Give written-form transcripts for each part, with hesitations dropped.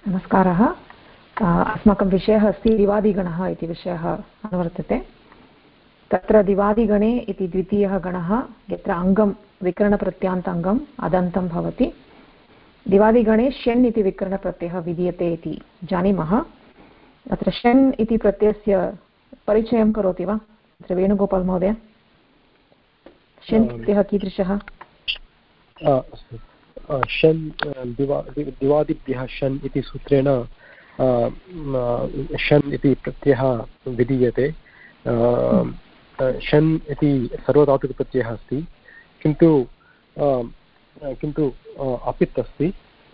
नमस्कारः। अस्माकं विषयः अस्ति दिवादिगणः इति विषयः अनुवर्तते। तत्र दिवादिगणे इति द्वितीयः गणः यत्र अङ्गं विकरणप्रत्यान्तङ्गम् अदन्तं भवति। दिवादिगणे ष्यन् इति विकरणप्रत्ययः विधीयते इति जानीमः। अत्र ष्यन् इति प्रत्ययस्य परिचयं करोति वा अत्र वेणुगोपाल् महोदय? ष्यन् प्रत्ययः कीदृशः? षन् दिवादिभ्यः षन् इति सूत्रेण षन् इति प्रत्ययः विधीयते। षन् इति सर्वधातुकप्रत्ययः अस्ति, किन्तु अपित् अस्ति।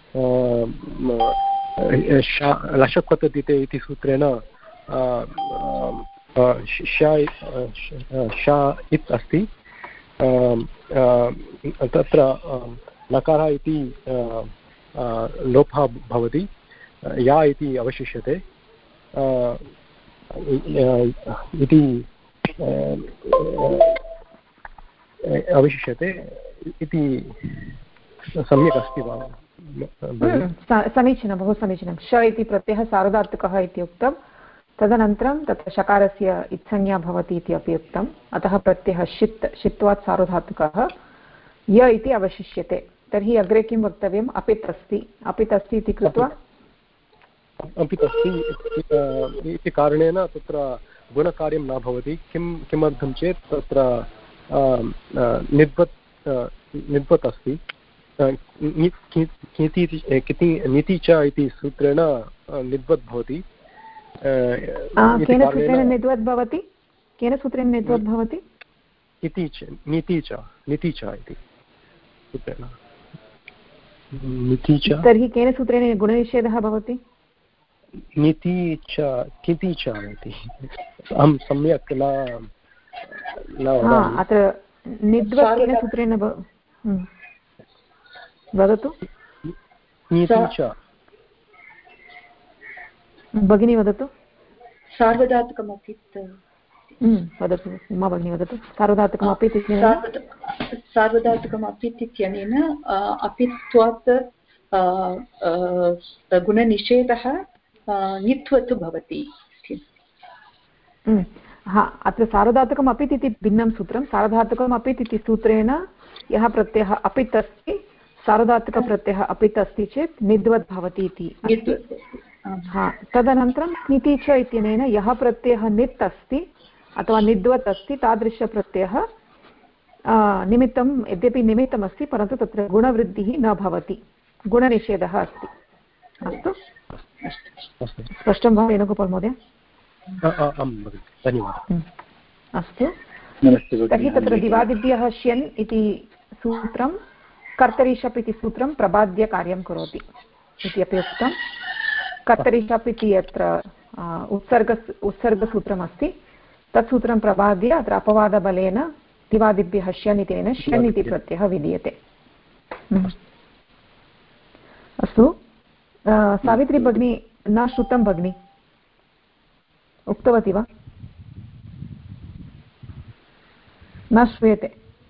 लशक्वतदिते इति सूत्रेण शा इत् अस्ति। तत्र लकारः इति लोपः भवति, या इति अवशिष्यते इति सम्यक् अस्ति वा? समीचीनं, बहु समीचीनं। श इति प्रत्ययः सार्वधातुकः इति उक्तं, तदनन्तरं तत्र शकारस्य इत्संज्ञा भवति इति अपि उक्तम्। अतः प्रत्ययः शित्वात् सार्वधातुकः य इति अवशिष्यते। तर्हि अग्रे किं वक्तव्यम्? अपित् अस्ति इति कृत्वा अपित् अस्ति इति कारणेन तत्र गुणकार्यं न भवति। किमर्थं चेत् तत्र निद्वत् अस्ति। नीति च इति सूत्रेण निद्वत् भवति। केन सूत्रेण निद्वत् भवति? केन सूत्रेण निद्वत् भवति? नीति च इति सूत्रेण। तर्हि केन सूत्रेण गुणनिषेधः भवति? नीति च किति च इति अहं सम्यक् न अत्र निद्वत् केन सूत्रेण वदतु भगिनी, वदतु। सार्वधातुकमपि वदतु उमा भगिनी, वदतु। सार्वधातुकमपि इत्यनेन अपित्वात् गुणनिषेधः नित्वत् भवति। अत्र सार्वधातुकम् अपित् इति भिन्नं सूत्रं। सार्वधातुकम् अपित् इति सूत्रेण यः प्रत्ययः अपित् अस्ति, सार्वधातुकप्रत्ययः अपित् अस्ति चेत् निद्वत् भवति इति। तदनन्तरं नीति च इत्यनेन यः प्रत्ययः नित् अस्ति अथवा निद्वत् अस्ति तादृशप्रत्ययः निमित्तं, यद्यपि निमित्तमस्ति परन्तु तत्र गुणवृद्धिः न भवति, गुणनिषेधः अस्ति। अस्तु, स्पष्टं वा वेणुगोपाल् महोदय? धन्यवादः। अस्तु, तर्हि तत्र दिवादिभ्यः ष्यन् इति सूत्रं कर्तरिषप् इति सूत्रं प्रबाद्य कार्यं करोति इति अपि उक्तं। कर्तरिषप् इति यत्र उत्सर्गसूत्रमस्ति तत् सूत्रं प्रबाद्य अत्र अपवादबलेन दिवादिभ्यः ष्यन् इत्यनेन ष्यन् इति प्रत्ययः विधीयते। अस्तु, सावित्री भगिनी न श्रुतं भगिनी, उक्तवती वा? न श्रूयते।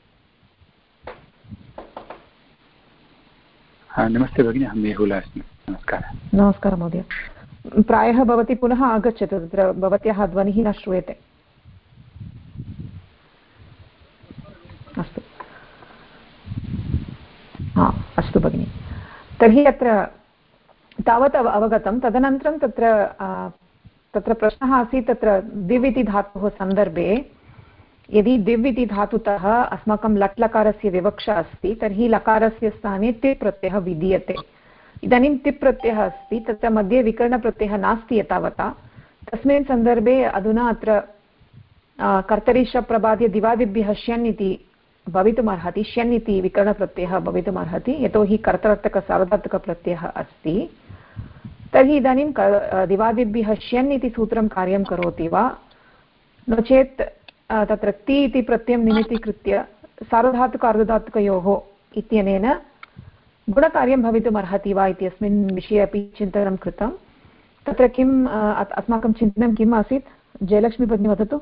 नमस्ते भगिनी, अहं मेहुला अस्मि। नमस्कारः। नमस्कारः महोदय। प्रायः भवती पुनः आगच्छतु, तत्र भवत्याः ध्वनिः न श्रूयते। अस्तु, अस्तु भगिनि। तर्हि अत्र तावत् अवगतं। तदनन्तरं तत्र प्रश्नः आसीत्, तत्र दिव् इति धातोः सन्दर्भे यदि दिव् इति धातुतः अस्माकं लट् लकारस्य विवक्षा अस्ति तर्हि लकारस्य स्थाने तिप् प्रत्ययः विधीयते। इदानीं तिप् प्रत्ययः अस्ति, तत्र मध्ये विकरणप्रत्ययः नास्ति एतावता। तस्मिन् सन्दर्भे अधुना अत्र कर्तरिषप्रबाद्य दिवादिभ्यः ष्यन् इति भवितुमर्हति, ष्यन् इति विकरणप्रत्ययः भवितुमर्हति, यतोहि कर्तर्थकसार्वधातुकप्रत्ययः अस्ति। तर्हि इदानीं दिवादिभ्यः ष्यन् इति सूत्रं कार्यं करोति वा, नो चेत् तत्र ति इति प्रत्ययं निमित्तीकृत्य सार्वधातुक अर्धधातुकयोः इत्यनेन गुणकार्यं भवितुमर्हति वा इत्यस्मिन् विषये अपि चिन्तनं कृतं। तत्र किम् अस्माकं चिन्तनं किम् आसीत्? जयलक्ष्मी भगिनी, वदतु।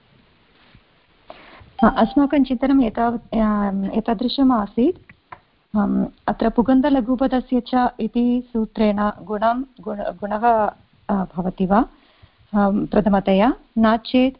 अस्माकं चिन्तनं एतादृशम् आसीत्। अत्र पुगन्तलघुपदस्य च इति सूत्रेण गुणः भवति वा प्रथमतया, न चेत्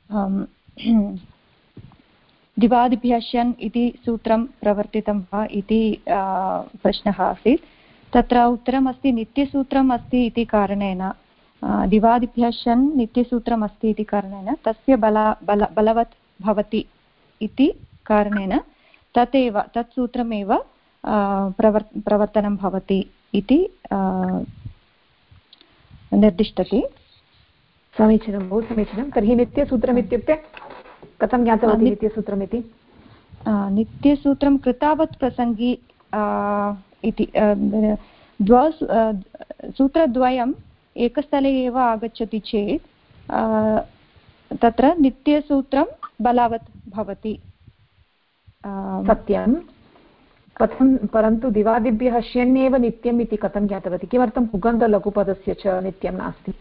दिवादिभ्यः इति सूत्रं प्रवर्तितं वा इति प्रश्नः आसीत्। तत्र उत्तरम् अस्ति नित्यसूत्रम् अस्ति इति कारणेन, दिवादिभ्यः नित्यसूत्रम् अस्ति इति कारणेन तस्य बलवत् भवति इति कारणेन तत् सूत्रमेव प्रवर्तनं भवति इति निर्दिष्टति। समीचीनं, बहु समीचीनं। तर्हि नित्यसूत्रम् इत्युक्ते कथं ज्ञातवती नित्यसूत्रमिति? नित्यसूत्रं कृतावत् प्रसङ्गी इति सूत्रद्वयम् एकस्थले एव आगच्छति चेत् तत्र नित्यसूत्रं बलवत् भवति। सत्यं, परन्तु दिवादिभ्यः ष्यन्नेव नित्यम् इति कथं ज्ञातवती? किमर्थं पुगन्तलघुपदस्य च नित्यं नास्ति?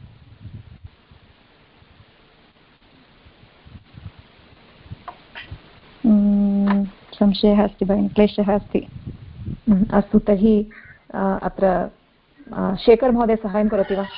संशयः अस्ति भगिनि, क्लेशः अस्ति। अस्तु, तर्हि अत्र शेखर् महोदय साहाय्यं करोति वा?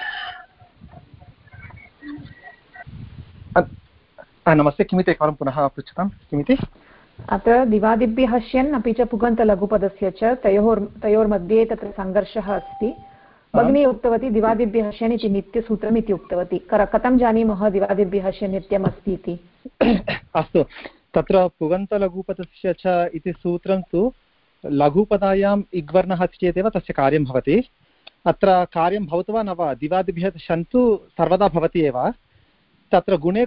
नमस्ते, किमिति एकवारं पुनः पृच्छतां, किमिति? अत्र दिवादिभ्यः ष्यन् अपि च पुगन्तलघुपदस्य च तयोर्मध्ये तत्र सङ्घर्षः अस्ति। भगिनी उक्तवती दिवादिभ्यः ष्यन् इति नित्यसूत्रम् इति उक्तवती। कथं जानीमः दिवादिभ्यः ष्यन् नित्यम् अस्ति इति? अस्तु, तत्र पुगन्तलघुपदस्य च इति सूत्रं तु लघुपदायाम् इग्वर्णः अस्ति चेदेव तस्य कार्यं भवति। अत्र कार्यं भवतु वा न वा, दिवादिभ्यः ष्यन् तु सर्वदा भवति एव। तत्र गुणे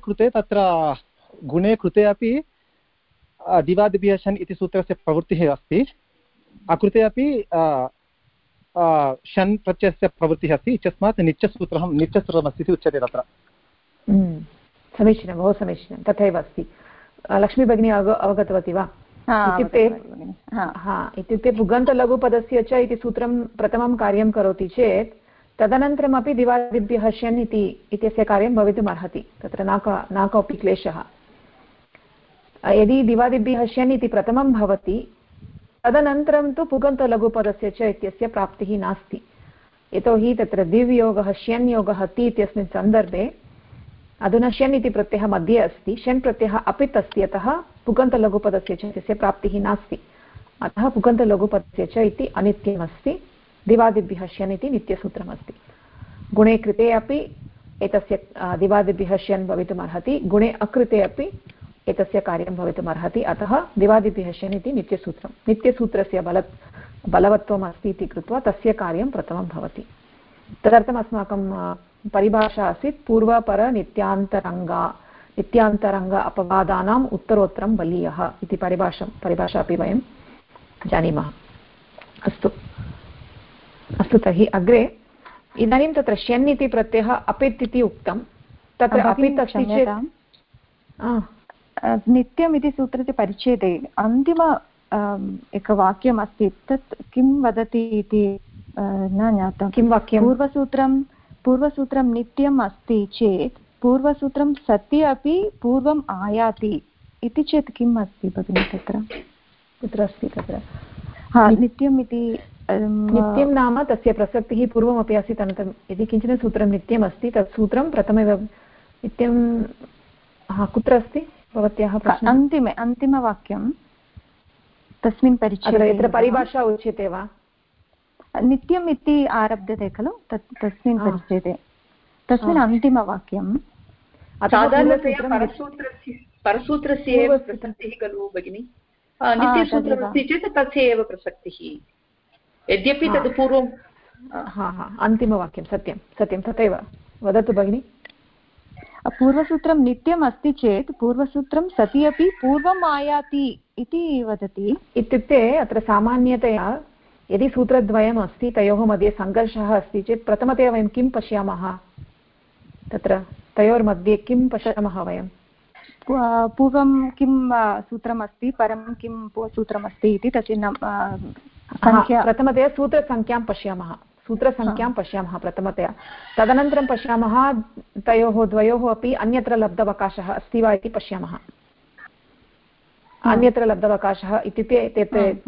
कृते अपि दिवादिभ्यः ष्यन् इति सूत्रस्य प्रवृत्तिः अस्ति, अकृते अपि ष्यन् प्रत्ययस्य प्रवृत्तिः अस्ति। इत्यस्मात् नित्यसूत्रमस्ति इति उच्यते तत्र। समीचीनं, बहु समीचीनं, तथैव अस्ति। लक्ष्मी भगिनी अवगतवती वा? इत्युक्ते पुगन्तलघुपदस्य च इति सूत्रं प्रथमं कार्यं करोति चेत् तदनन्तरमपि दिवादिभ्यः ष्यन् इत्यस्य कार्यं भवितुम् अर्हति। तत्र न कोऽपि क्लेशः। यदि दिवादिभ्यः ष्यन् इति प्रथमं भवति तदनन्तरं तु पुगन्तलघुपदस्य च इत्यस्य प्राप्तिः नास्ति। यतोहि तत्र दिव्योगः ष्यन् योगः ति इत्यस्मिन् सन्दर्भे अधुना ष्यन् इति प्रत्ययः मध्ये अस्ति, ष्यन् प्रत्ययः अपित् अस्ति, अतः पुगन्तलघुपदस्य च इत्यस्य प्राप्तिः नास्ति। अतः पुगन्तलघुपदस्य च इति अनित्यमस्ति, दिवादिभ्यः ष्यन् इति नित्यसूत्रमस्ति। गुणे कृते अपि एतस्य दिवादिभ्यः ष्यन् भवितुम् अर्हति, गुणे अकृते अपि एतस्य कार्यं भवितुम् अर्हति। अतः दिवादिभ्यः ष्यन् इति नित्यसूत्रं, नित्यसूत्रस्य बलवत्वम् अस्ति इति कृत्वा तस्य कार्यं प्रथमं भवति। तदर्थम् अस्माकं परिभाषा आसीत् पूर्वपर नित्यान्तरङ्ग अपवादानाम् उत्तरोत्तरं बलीयः इति परिभाषा अपि वयं जानीमः। अस्तु, तर्हि अग्रे इदानीं तत्र ष्यन् इति प्रत्ययः अपित् इति उक्तं। तत्र अपित् अस्ति चेत् नित्यम् इति सूत्रस्य परिच्छेदे अन्तिम एकवाक्यम् अस्ति, तत् किं वदति इति न ज्ञातं। किं वाक्यं? पूर्वसूत्रं नित्यम् अस्ति चेत् पूर्वसूत्रं सति अपि पूर्वम् आयाति इति चेत् किम् अस्ति भगिनि? तत्र कुत्र अस्ति? तत्र नित्यम् इति नित्यं नाम तस्य प्रसक्तिः पूर्वमपि आसीत्, अनन्तरं यदि किञ्चन सूत्रं नित्यम् अस्ति तत् सूत्रं प्रथमेव नित्यं कुत्र अस्ति भवत्याः प्रश्नः? अन्तिमवाक्यं तस्मिन् परिच्छेदे यत्र परिभाषा उच्यते वा? नित्यम् इति आरभ्यते खलु, तस्मिन् परिच्छेदे तस्मिन् अन्तिमवाक्यं साधारणतया परसूत्रस्य एव प्रसक्तिः खलु भगिनि। नित्यसूत्रमस्ति चेत् तस्य एव प्रसक्तिः, यद्यपि तद् पूर्वं। अन्तिमवाक्यं सत्यं तथैव वदतु भगिनि। पूर्वसूत्रं नित्यम् अस्ति चेत् पूर्वसूत्रं सति अपि पूर्वम् आयाति इति वदति। इत्युक्ते अत्र सामान्यतया यदि सूत्रद्वयम् अस्ति तयोः मध्ये सङ्घर्षः अस्ति चेत् प्रथमतया वयं किं पश्यामः? तत्र तयोर्मध्ये किं पश्यामः वयं? पूर्वं किं सूत्रमस्ति, परं किं सूत्रमस्ति इति तस्य प्रथमतया सूत्रसङ्ख्यां पश्यामः प्रथमतया। तदनन्तरं पश्यामः तयोः द्वयोः अपि अन्यत्र लब्धवकाशः अस्ति वा इति पश्यामः। अन्यत्र लब्धवकाशः इत्युक्ते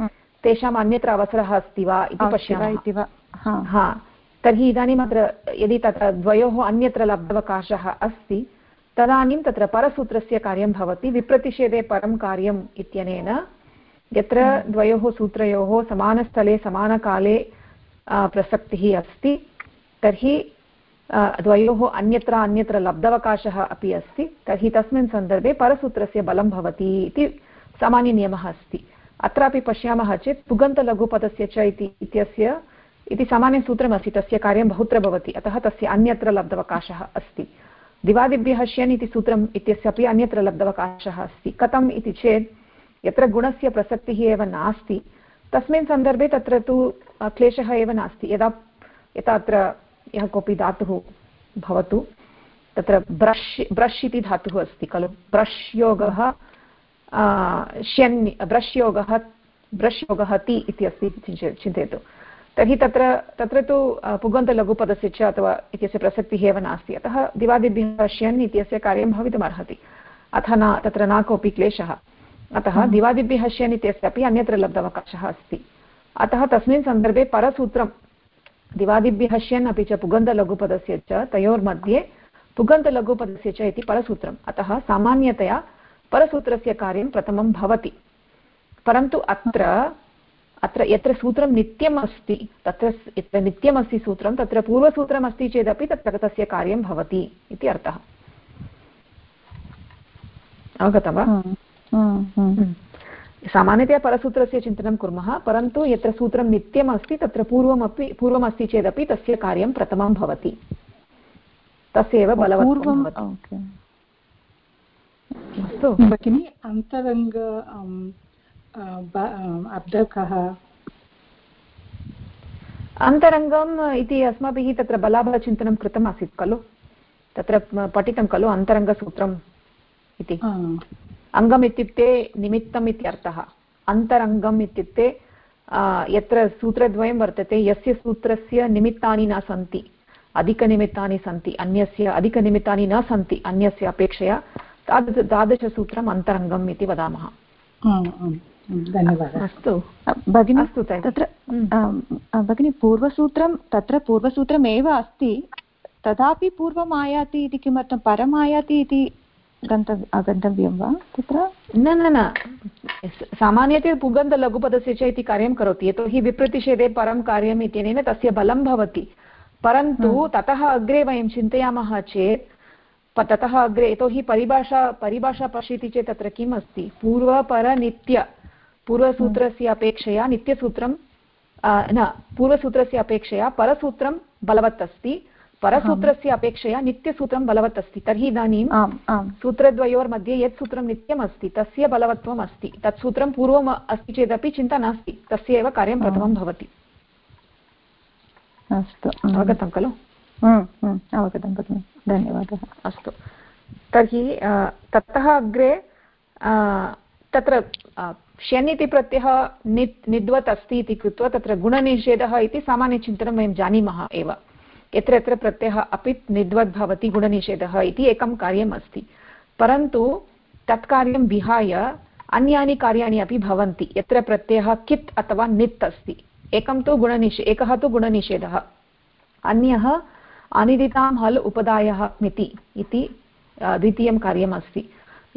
तेषाम् अन्यत्र अवसरः अस्ति वा इति पश्यामः। तर्हि इदानीम् अत्र यदि तत्र द्वयोः अन्यत्र लब्धवकाशः अस्ति तदानीं तत्र परसूत्रस्य कार्यं भवति। विप्रतिषेधे परं कार्यम् इत्यनेन यत्र द्वयोः सूत्रयोः समानस्थले समानकाले प्रसक्तिः अस्ति तर्हि द्वयोः अन्यत्र लब्धवकाशः अपि अस्ति, तर्हि तस्मिन् सन्दर्भे परसूत्रस्य बलं भवति इति सामान्यनियमः अस्ति। अत्रापि पश्यामः चेत् पुगन्तलघुपदस्य च इति सामान्यसूत्रमस्ति, तस्य कार्यं बहुत्र भवति, अतः तस्य अन्यत्र लब्धवकाशः अस्ति। दिवादिभ्यः श्यन् इति सूत्रम् इत्यस्य अपि अन्यत्र लब्धवकाशः अस्ति। कथम् इति चेत् यत्र गुणस्य प्रसक्तिः एव नास्ति तस्मिन् सन्दर्भे तत्र तु क्लेशः एव नास्ति। यदा अत्र यः कोऽपि धातुः भवतु, तत्र ब्रश् इति धातुः अस्ति खलु, ब्रश्योगः श्यन् ब्रश्योगः ति इति अस्ति चिन्तयतु। तर्हि तत्र तु पुगन्तलघुपदस्य च अथवा इत्यस्य प्रसक्तिः एव नास्ति, अतः दिवादिभ्यः श्यन् इत्यस्य कार्यं भवितुमर्हति, अथ तत्र न कोऽपि क्लेशः। अतः दिवादिभ्यः श्यन् इत्यस्य अपि अन्यत्र लब्धवकाशः अस्ति, अतः तस्मिन् सन्दर्भे परसूत्रं दिवादिभ्यः श्यन् अपि च पुगन्तलघुपदस्य च तयोर्मध्ये पुगन्तलघुपदस्य च इति परसूत्रम्। अतः सामान्यतया परसूत्रस्य कार्यं प्रथमं भवति। परन्तु अत्र यत्र सूत्रं नित्यम् अस्ति, तत्र यत्र नित्यमस्ति सूत्रं तत्र पूर्वसूत्रमस्ति चेदपि तत्र तस्य कार्यं भवति इति अर्थः। अवगतं वा? सामान्यतया परसूत्रस्य चिन्तनं कुर्मः, परन्तु यत्र सूत्रं नित्यम् अस्ति तत्र पूर्वमस्ति चेदपि तस्य कार्यं प्रथमं भवति, तस्य एव बलवत्वं भवति। अस्तु भगिनि, अन्तरङ्ग अर्धकः अन्तरङ्गम् इति अस्माभिः तत्र बलाबलचिन्तनं कृतम् आसीत् खलु, तत्र पठितं खलु अन्तरङ्गसूत्रम् इति। अङ्गम् इत्युक्ते निमित्तम् इत्यर्थः। अन्तरङ्गम् इत्युक्ते यत्र सूत्रद्वयं वर्तते, यस्य सूत्रस्य निमित्तानि न सन्ति, अधिकनिमित्तानि सन्ति, अन्यस्य अधिकनिमित्तानि न सन्ति अन्यस्य अपेक्षया, तादृशसूत्रम् अन्तरङ्गम् इति वदामः। धन्यवादः। अस्तु भगिनि, तत्र भगिनि पूर्वसूत्रं तत्र पूर्वसूत्रमेव अस्ति, तदापि पूर्वम् आयाति इति किमर्थं? परम् आयाति इति गन्तव्यं वा तत्र? न, सामान्यतया पुगन्तलघुपदस्य च इति कार्यं करोति, यतोहि विप्रतिषेधे परं कार्यम् इत्यनेन तस्य बलं भवति। परन्तु ततः अग्रे वयं चिन्तयामः चेत्, ततः अग्रे यतोहि परिभाषा पश्यति चेत् तत्र किम् अस्ति? पूर्वपरनित्य, पूर्वसूत्रस्य अपेक्षया नित्यसूत्रं पूर्वसूत्रस्य अपेक्षया परसूत्रं बलवत् अस्ति, परसूत्रस्य अपेक्षया नित्यसूत्रं बलवत् अस्ति। तर्हि इदानीं सूत्रद्वयोर्मध्ये यत् सूत्रं नित्यम् अस्ति तस्य बलवत्वम् अस्ति, तत् सूत्रं पूर्वम् अस्ति चेदपि चिन्ता नास्ति, तस्य एव कार्यं प्रथमं भवति। अस्तु, अवगतं खलु? अवगतं भगिनि, धन्यवादः। अस्तु, तर्हि ततः अग्रे तत्र श्यन् इति प्रत्ययः निद्वत् अस्ति इति कृत्वा तत्र गुणनिषेधः इति सामान्यचिन्तनं वयं जानीमः एव। यत्र यत्र प्रत्ययः अपि निद्वद् भवति गुणनिषेधः इति एकं कार्यम् अस्ति, परन्तु तत् कार्यं विहाय अन्यानि कार्याणि अपि भवन्ति यत्र प्रत्ययः कित् अथवा नित् अस्ति। एकः तु गुणनिषेधः, अन्यः अनिदितां हल् उपदायः मिति इति द्वितीयं कार्यम् अस्ति।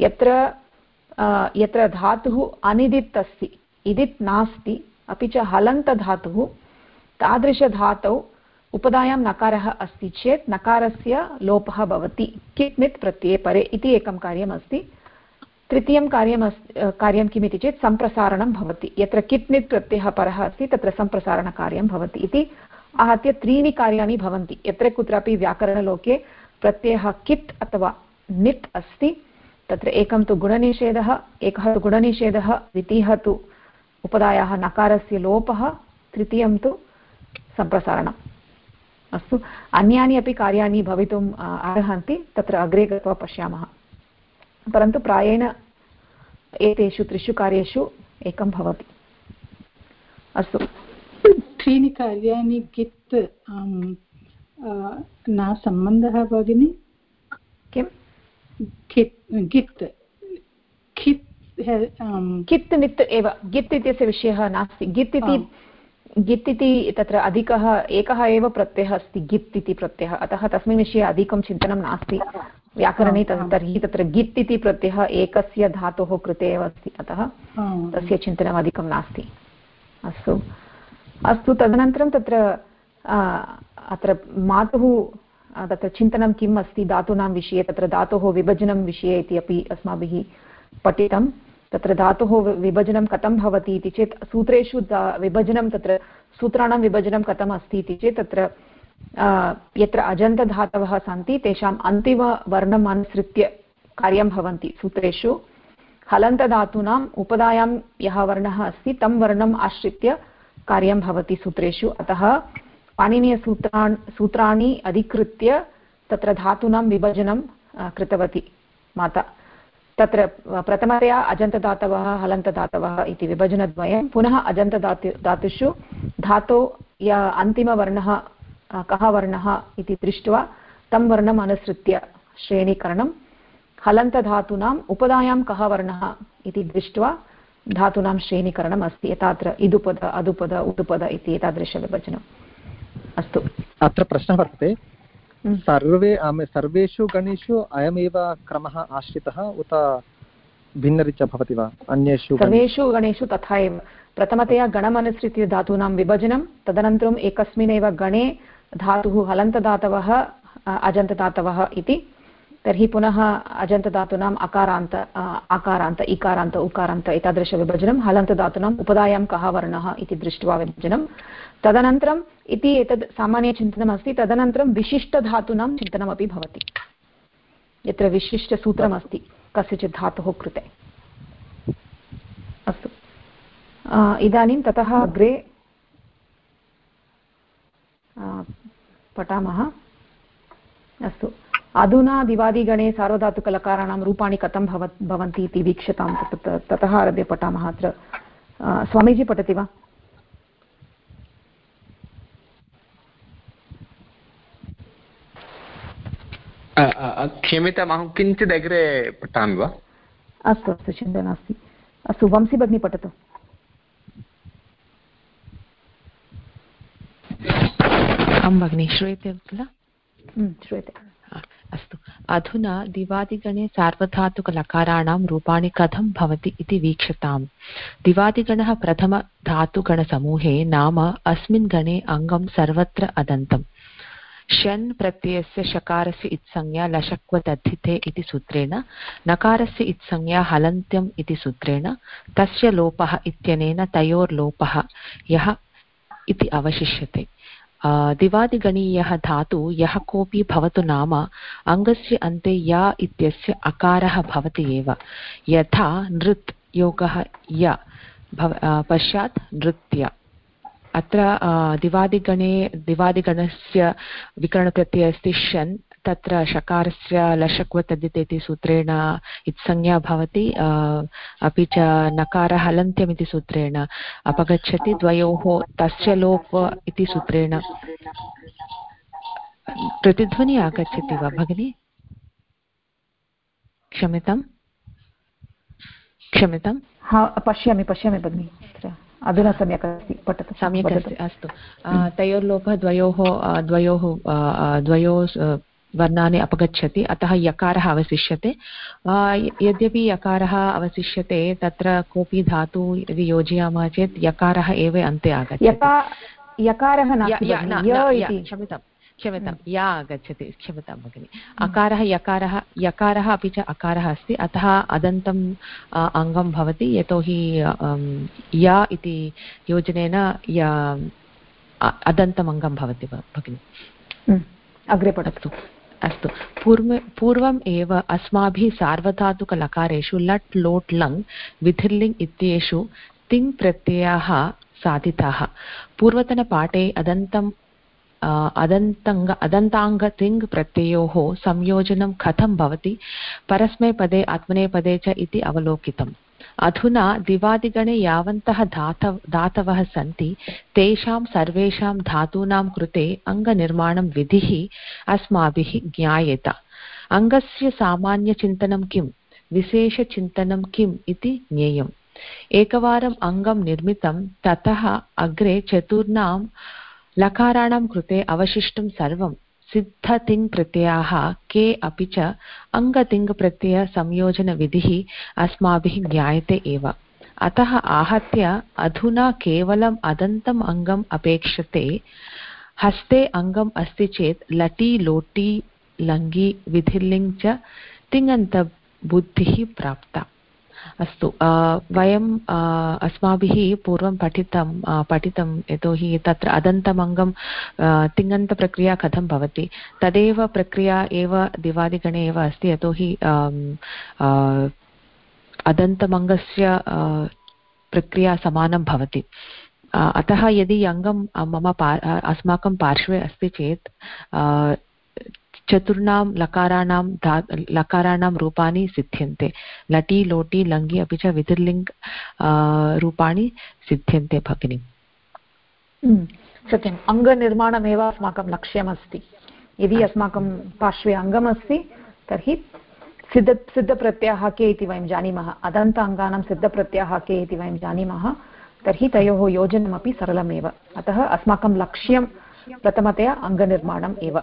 यत्र धातुः अनिदित् अस्ति, इदित् नास्ति, अपि च हलन्तधातुः, तादृशधातौ उपदायां नकारः अस्ति चेत् नकारस्य लोपः भवति कित् नित् प्रत्यये परे इति एकं कार्यमस्ति। तृतीयं कार्यं किमिति चेत् सम्प्रसारणं भवति। यत्र कित् नित् प्रत्ययः परः अस्ति तत्र सम्प्रसारणकार्यं भवति इति आहत्य त्रीणि कार्याणि भवन्ति। यत्र कुत्रापि व्याकरणलोके प्रत्ययः कित् अथवा नित् अस्ति तत्र एकं तु गुणनिषेधः, एकः तु गुणनिषेधः, द्वितीयः तु उपदायाः नकारस्य लोपः, तृतीयं तु सम्प्रसारणम्। अस्तु, अन्यानि अपि कार्याणि भवितुम् अर्हन्ति, तत्र अग्रे गत्वा पश्यामः, परन्तु प्रायेण एतेषु त्रिषु कार्येषु एकं भवति। अस्तु, त्रीणि कार्याणि गित् न सम्बन्धः भगिनि? किं? गित् खित् प्रत्ययः कित् नित् एव गित् इत्यस्य विषयः नास्ति गित् इति तत्र अधिकः एकः एव प्रत्ययः अस्ति गित् इति प्रत्ययः अतः तस्मिन् विषये अधिकं चिन्तनं नास्ति व्याकरणे तर्हि तत्र गित् इति प्रत्ययः एकस्य धातोः कृते एव अस्ति अतः तस्य चिन्तनम् अधिकं नास्ति अस्तु तदनन्तरं तत्र अत्र मातुः तत्र चिन्तनं किम् अस्ति धातूनां विषये तत्र धातोः विभजनं विषये इति अपि अस्माभिः पठितं तत्र धातोः विभजनं कथं भवति इति चेत् सूत्रेषु विभजनं तत्र सूत्राणां विभजनं कथम् अस्ति इति चेत् तत्र यत्र अजन्तधातवः सन्ति तेषाम् अन्तिमवर्णम् अनुसृत्य कार्यं भवन्ति सूत्रेषु हलन्तधातूनाम् उपधायां यः वर्णः अस्ति तं वर्णम् आश्रित्य कार्यं भवति सूत्रेषु अतः पाणिनीयसूत्राणि अधिकृत्य तत्र धातूनां विभजनं कृतवती माता तत्र प्रथमतया अजन्तधातवः हलन्तधातवः इति विभजनद्वयं पुनः अजन्तधातुषु धातो य अन्तिमवर्णः कः वर्णः इति दृष्ट्वा तं वर्णम् अनुसृत्य श्रेणीकरणं हलन्तधातूनाम् उपधायां कः वर्णः इति दृष्ट्वा धातूनां श्रेणीकरणम् अस्ति यथा अत्र इदुपद अदुपद उदुपद इति एतादृशविभजनम् अस्तु अत्र प्रश्नः वर्तते सर्वेषु गणेषु अयमेव क्रमः आश्रितः उत भिन्नरीत्या भवति वा अन्येषु सर्वेषु गणेषु तथा एव प्रथमतया गणमनुसृत्य धातूनां विभजनं तदनन्तरम् एकस्मिन्नेव गणे धातुः हलन्तधातवः अजन्तधातवः इति तर्हि पुनः अजन्तधातूनाम् आकारान्त इकारान्त उकारान्त एतादृशविभजनं हलन्तधातूनाम् उपधायां कः वर्णः इति दृष्ट्वा विभजनं तदनन्तरम् इति एतद् सामान्यचिन्तनमस्ति तदनन्तरं विशिष्टधातूनां चिन्तनमपि भवति यत्र विशिष्टसूत्रमस्ति कस्यचित् धातोः कृते अस्तु इदानीं ततः अग्रे पठामः अस्तु अधुना दिवादिगणे सार्वधातुकलकाराणां रूपाणि कथं भवन्ति इति वीक्षतां ततः आरभ्य पठामः अत्र स्वामीजी पठति वा क्षम्यताम् अहं किञ्चित् अग्रे पठामि वा अस्तु अस्तु चिन्ता नास्ति अस्तु वंशी भगिनी पठतु आं भगिनि श्रूयते किल श्रूयते अस्तु अधुना दिवादिगणे सार्वधातुकलकाराणां रूपाणि कथं भवति इति वीक्षताम् दिवादिगणः प्रथमधातुगणसमूहे नाम अस्मिन् गणे अङ्गं सर्वत्र अदन्तम् षन् प्रत्ययस्य शकारस्य इत्संज्ञा लशक्वतद्धिते इति सूत्रेण नकारस्य इत्संज्ञा हलन्त्यम् इति सूत्रेण तस्य लोपः इत्यनेन तयोर्लोपः यः इति अवशिष्यते दिवादिगणीयः धातु यः कोऽपि भवतु नाम अङ्गस्य अन्ते या इत्यस्य अकारः भवति एव यथा नृत् योगः य पश्चात् नृत्य अत्र दिवादिगणस्य विकरणप्रत्ययः अस्ति षन् तत्र शकारस्य लशक्वतद्धिते इति सूत्रेण इत्संज्ञा भवति अपि च नकारः हलन्त्यम् इति सूत्रेण अपगच्छति द्वयोः तस्य लोप इति सूत्रेण प्रतिध्वनिः आगच्छति वा भगिनि क्षम्यताम् पश्यामि भगिनि अधुना सम्यक् अस्ति पठतु सम्यक् अस्ति अस्तु तयोर्लोपः द्वयोः वर्णानि अपगच्छति अतः यकारः अवशिष्यते यद्यपि यकारः अवशिष्यते तत्र कोऽपि धातु यदि योजयामः चेत् यकारः एव अन्ते आगच्छति यकारः क्षम्यतां या आगच्छति क्षम्यतां भगिनि अकारः यकारः अपि च अकारः अस्ति अतः अदन्तम् अङ्गं भवति यतोहि या इति योजनेन अदन्तम् अङ्गं भवति भगिनि अग्रे पठतु अस्तु पूर्वम् एव अस्माभिः सार्वधातुकलकारेषु लट् लोट् लङ् विधिर्लिङ् इत्येषु तिङ् प्रत्ययाः साधिताः पूर्वतनपाठे अदन्ताङ्ग-तिङ् प्रत्ययोः संयोजनं कथं भवति परस्मैपदे आत्मनेपदे च इति अवलोकितम् अधुना दिवादिगणे यावन्तः धातवः सन्ति तेषां सर्वेषां धातूनां कृते अङ्गनिर्माणं विधिः अस्माभिः ज्ञायेत अङ्गस्य सामान्यचिन्तनं किम् विशेषचिन्तनं किम् इति ज्ञेयम्। एकवारम् अङ्गं निर्मितं ततः अग्रे चतुर्णां लकाराणां कृते अवशिष्टं सर्वं सिद्धतिङ्प्रत्ययाः के अपि च अङ्गतिङ्प्रत्ययसंयोजनविधिः अस्माभिः ज्ञायते एव। अतः आहत्य अधुना केवलम् अदन्तम् अङ्गम् अपेक्षते। हस्ते अङ्गम् अस्ति चेत् लटि लोटि लङ्गि विधिलिङ् च तिङन्तबुद्धिः प्राप्ता। अस्तु, वयम् अस्माभिः पूर्वं पठितं यतोहि तत्र अदन्तमङ्गं तिङन्तप्रक्रिया कथं भवति तदेव प्रक्रिया एव दिवादिगणे एव अस्ति। यतोहि अदन्तमङ्गस्य प्रक्रिया समानं भवति। अतः यदि अङ्गं अस्माकं पार्श्वे अस्ति चेत् चतुर्णां लकाराणां रूपाणि सिद्ध्यन्ते। लटि लोटि लङ्गि अपि च विधिर्लिङ्ग् रूपाणि सिद्ध्यन्ते भगिनि। सत्यम्, अङ्गनिर्माणमेव अस्माकं लक्ष्यमस्ति। यदि अस्माकं पार्श्वे अङ्गमस्ति तर्हि सिद्धप्रत्ययाः के इति वयं जानीमः, अदन्त अङ्गानां सिद्धप्रत्ययाः के इति वयं जानीमः, तर्हि तयोः योजनमपि सरलमेव। अतः अस्माकं लक्ष्यं प्रथमतया अङ्गनिर्माणम् एव।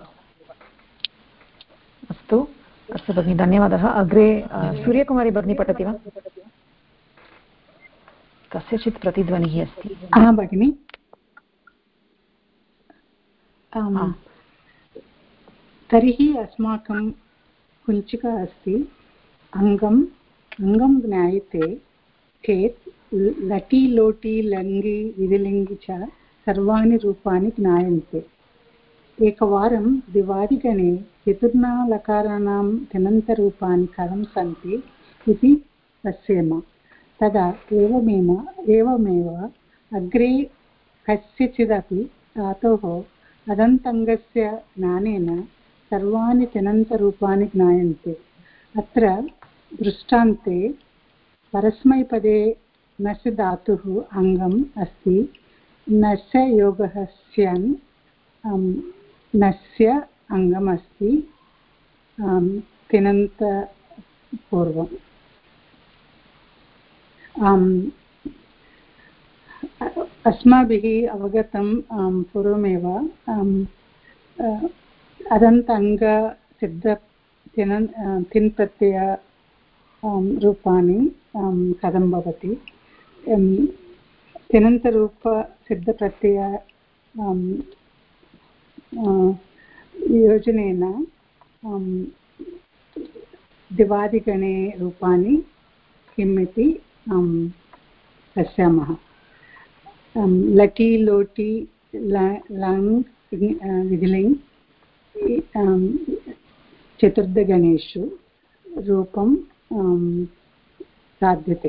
अस्तु अस्तु भगिनि, धन्यवादः। अग्रे सूर्यकुमारी भगिनी पठति वा? कस्यचित् प्रतिध्वनिः अस्ति। भगिनि, तर्हि अस्माकं कुञ्चिका अस्ति। अङ्गं ज्ञायते चेत् लटि लोटि लङ्गि विधिलिङ्गि च सर्वाणि रूपाणि ज्ञायन्ते। एकवारं दिवादिगणे चतुर्णालकाराणां तिङन्तरूपाणि कथं सन्ति इति पश्येम। तदा एवमेव अग्रे कस्यचिदपि धातोः अदन्तङ्गस्य ज्ञानेन सर्वाणि तिङन्तरूपाणि ज्ञायन्ते। अत्र दृष्टान्ते परस्मैपदे नस्य धातुः अङ्गम् अस्ति। नस्य योगः स्यान्, नस्य अङ्गमस्ति तिङन्तपूर्वम्। अस्माभिः अवगतं पूर्वमेव अदन्ताङ्गसिद्ध तिङ्प्रत्यय रूपाणि कथं भवति। तिङन्तरूपसिद्धप्रत्यय योजनेन दिवादिगणे रूपाणि किम् इति पश्यामः। लटि लोटि लङ् विधिलिङ् चतुर्दगणेषु रूपं साध्यते।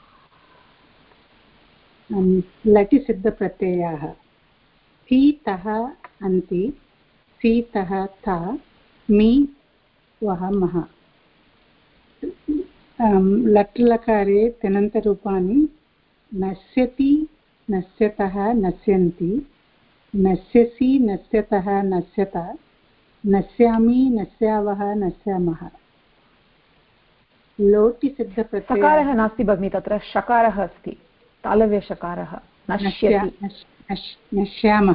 लटिसिद्धप्रत्ययाः सीतः अन्ति, सीतः ता, मी वहमः। लट्लकारे तिङन्तरूपाणि नश्यति नश्यतः नश्यन्ति, नश्यसि नश्यतः नश्यत, नश्यामि नश्यावः नश्यामः। लोटिसिद्धप्रत्ययः सकारः नास्ति भगिनि, तत्र शकारः अस्ति, तालव्यशकारः। नश्यामः।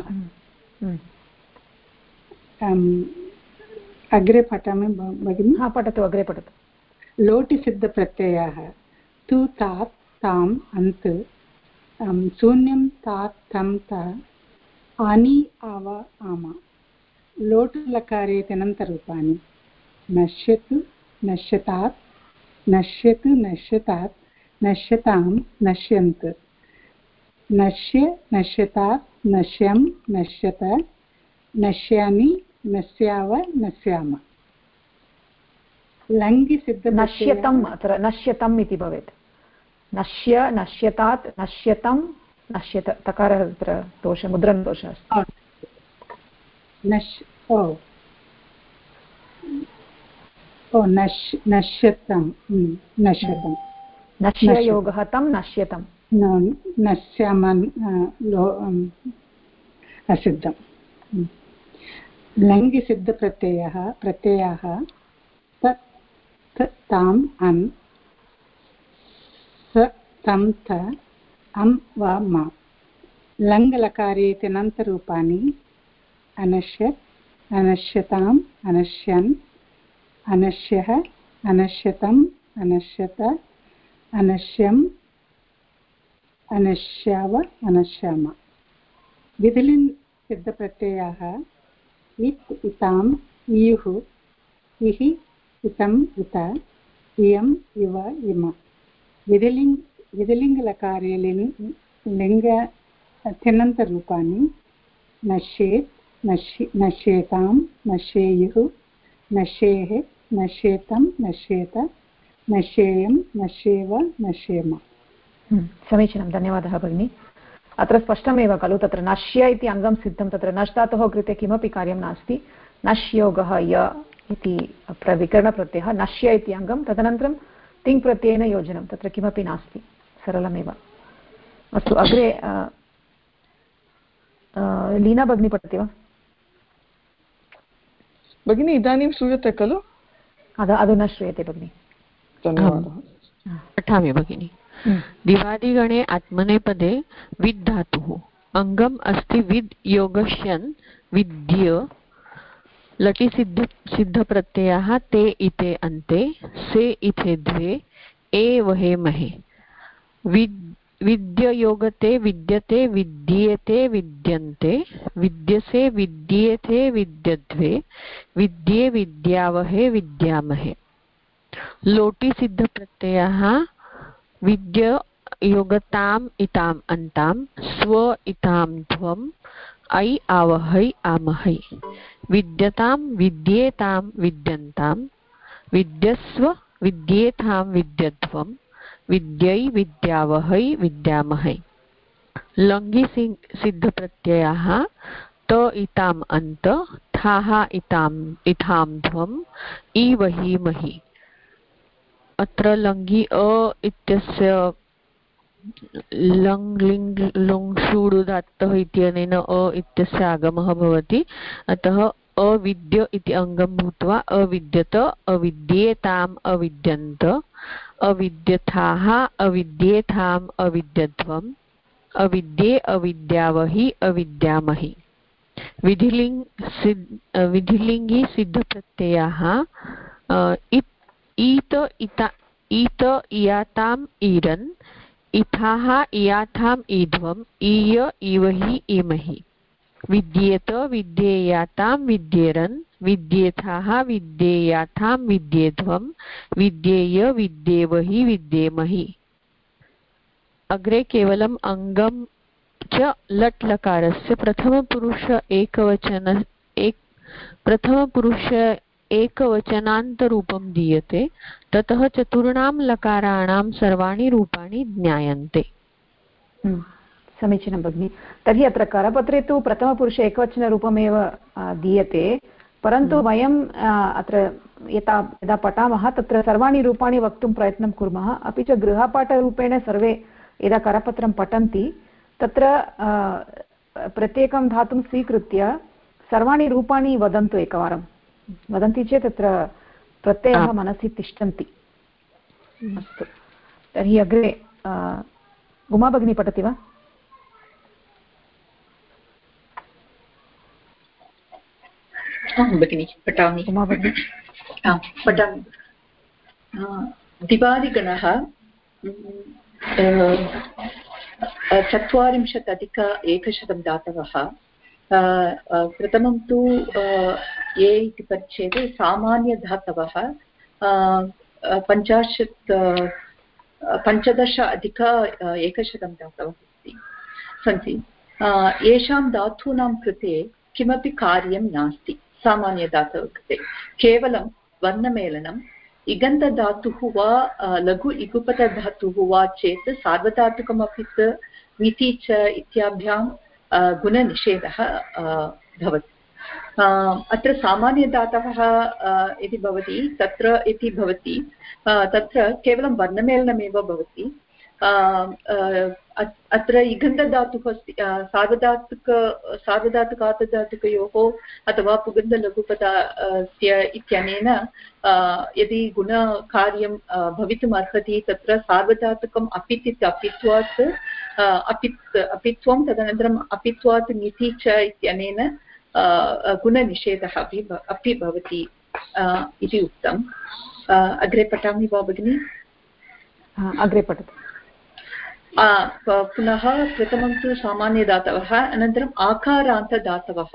अग्रे पठामि भगिनि? हा, पठतु, अग्रे पठतु। लोटिसिद्धप्रत्ययाः तु तात् ताम् अन्त्, शून्यं तात् तं ता, आनि आव आम। लोटुलकारे तिङन्तरूपाणि नश्यतु नश्यतात्, नश्यतु नश्यतात्, नश्यतां नश्यन्त, नश्य नश्यतात्, नश्यं नश्यत, नश्यामि नश्याव नश्याम। नश्यतम्, अत्र नश्यतम् इति भवेत्। नश्य नश्यतात्, नश्यतं नश्यत, तकारः तत्र दोषः, मुद्रणदोषः अस्ति। नश्यतं नश्यतं, नश्ययोगः तं नश्यतं, नश्यामन् असिद्धं। लङ्गिसिद्धप्रत्ययाः तत् ताम् अन् तं त अं वा मा लङ्लकारे तिङन्तरूपाणि अनश्यत् अनश्यताम् अनश्यन् अनश्यः अनश्यतम् अनश्यत अनश्यम् अनश्याव अनश्याम विधिलिङ् सिद्धप्रत्ययाः इत् इताम् इयुः इः इतम् उत इयम् इव इम विधिलिङ्गलकारे लिङ्ग तिङन्तरूपाणि नश्येत् नश्येताम् नश्येयुः नश्येः नश्येतम् नश्येत नश्येयम् नश्येव नश्येम। समीचीनं, धन्यवादः भगिनी। अत्र स्पष्टमेव खलु, तत्र नश्य इति अङ्गं सिद्धं, तत्र नश् धातोः कृते किमपि कार्यं नास्ति। नश् योगः य इति विकरणप्रत्ययः, नश्य इति अङ्गं, तदनन्तरं तिङ् प्रत्ययेन योजनं, तत्र किमपि नास्ति, सरलमेव। अस्तु, अग्रे लीना भगिनी पठति वा? भगिनी इदानीं श्रूयते खलु? अधुना श्रूयते भगिनी। पठामि भगिनी। दिवादिगणे आत्मनेपदे विद् धातुः अङ्गम् अस्ति विद् योगश्यन् विद्य लटि सिद्धप्रत्ययाः ते इते अन्ते से इथे द्वे ए वहे महे विद्ययोगते विद्यते विद्येते विद्यन्ते विद्यसे विद्येते विद्यद्वे विद्ये विद्यावहे विद्यामहे लोटि सिद्धप्रत्ययाः विद्य योगताम् इताम् अन्ताम् स्व इताम् ध्वम् ऐ आवहै आमहै विद्यताम् विद्येताम् विद्यन्ताम् विद्यस्व विद्येताम् विद्यध्वम् विद्यै विद्यावहै विद्यामहै लङ्घि सिद्धप्रत्ययाः त इताम् अन्त थाः इताम् ध्वम् इ वहि महि अत्र लङ्घि अ इत्यस्य लङ् लिङ् लुङ् षूडु धातोः इत्यनेन अ इत्यस्य आगमः भवति। अतः अविद्य इति अङ्गं भूत्वा अविद्यत अविद्येताम् अविद्यन्त अविद्यथाः अविद्येथाम् अविद्यध्वम् अविद्ये अविद्यावहि अविद्यामहि विधिलिङ्गि सिद्धप्रत्ययाः ईत इयाताम् ईरन् इथाः इयाथाम् ईध्वम् ईय इवहि इमहि विद्येत विद्येयाताम् विद्येरन् विद्येथाः विद्येयाथाम् विद्येध्वम् विद्येय विद्येवहि विद्येमहि। अग्रे केवलम् अङ्गं च लट् लकारस्य प्रथमपुरुष एकवचनान्तरूपं दीयते, ततः चतुर्णां लकाराणां सर्वाणि रूपाणि ज्ञायन्ते। समीचीनं भगिनि। तर्हि अत्र करपत्रे तु प्रथमपुरुषे एकवचनरूपमेव दीयते, परन्तु वयम् अत्र यदा पठामः तत्र सर्वाणि रूपाणि वक्तुं प्रयत्नं कुर्मः। अपि च गृहपाठरूपेण सर्वे यदा करपत्रं पठन्ति तत्र प्रत्येकं धातुं स्वीकृत्य सर्वाणि रूपाणि वदन्तु एकवारं। वदन्ति चेत् तत्र प्रत्ययः मनसि तिष्ठन्ति। अस्तु, तर्हि अग्रे उमा भगिनी पठति वा? भगिनी पठामि। उमा भगिनी पठामि। दिवादिगणः 40+100 धातवः। प्रथमं तु ये इति परिच्छेदे सामान्यधातवः 15+100 धातवः सन्ति। येषां धातूनां कृते किमपि कार्यं नास्ति। सामान्यधातोः कृते केवलं वर्णमेलनम्। इगन्तधातुः वा लघु इगुपतधातुः वा चेत् सार्वधातुकमपि विति च इत्याभ्यां गुणनिषेधः भवति। अत्र सामान्यधातवः इति भवति तत्र केवलं वर्णमेलनमेव भवति। अत्र इगन्धधातुः अस्ति सार्वधातुकार्धधातुकयोः अथवा पुगन्धलघुपदस्य इत्यनेन यदि गुणकार्यं भवितुम् अर्हति तत्र सार्वधातुकम् अपित् अपित्वात् अपित्वं तदनन्तरम् अपित्वात् ङिति च इत्यनेन गुणनिषेधः अपि भवति इति उक्तम्। अग्रे पठामि वा भगिनि? अग्रे पठतु। पुनः प्रथमं तु सामान्यधातवः, अनन्तरम् आकारान्तदातवः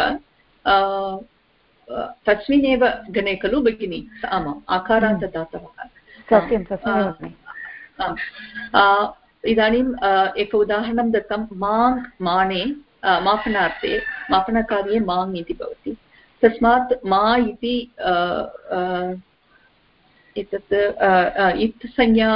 तस्मिन्नेव गणे खलु भगिनि? आमाम्, आकारान्तदातवः। सत्यं, इदानीम् एक उदाहरणं दत्तं। माङ् माने मापनार्थे मापनकार्ये माङ् इति भवति। तस्मात् मा इति एतत् इत् संज्ञा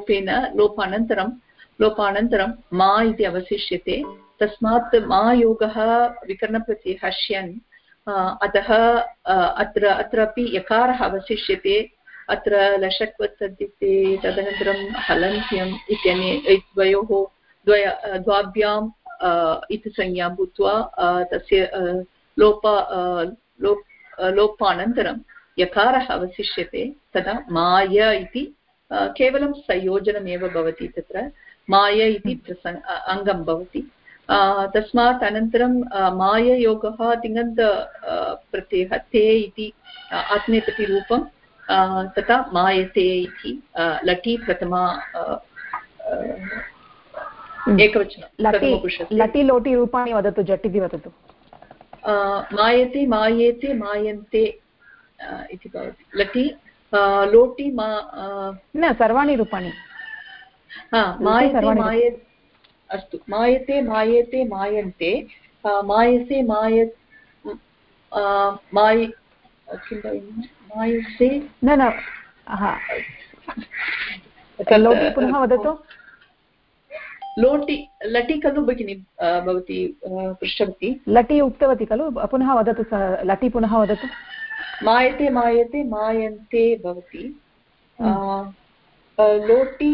लोपानन्तरं मा इति अवशिष्यते। तस्मात् मा योगः विकरणप्रत्ययः ष्यन्। अतः अत्रापि यकारः अवशिष्यते। अत्र लषक्वत् तद्धिते तदनन्तरं हलन्त्यम् इत्यने द्वाभ्याम् इति संज्ञा भूत्वा तस्य लोपानन्तरं यकारः अवशिष्यते। तदा माय इति केवलं संयोजनमेव भवति। तत्र माय इति अङ्गं भवति। तस्मात् अनन्तरं माययोगः तिङन्त प्रत्ययः ते इति आत्मनेपदिरूपं तथा मायते इति लटि प्रथमा एकवचनं लटि लोटि रूपाणि वदतु, झटिति वदतु। मायते मायेते मायन्ते इति भवति। लटि लोटि न सर्वाणि रूपाणि। मायते माये अस्तु, मायते मायेते मायन्ते मायसे मायसे न लोटि पुनः वदतु। लोटि लटि खलु भगिनि भवती पृष्टवती? लटि उक्तवती खलु, पुनः वदतु। लटि पुनः वदतु। मायते मायते मायन्ते भवति। लोटि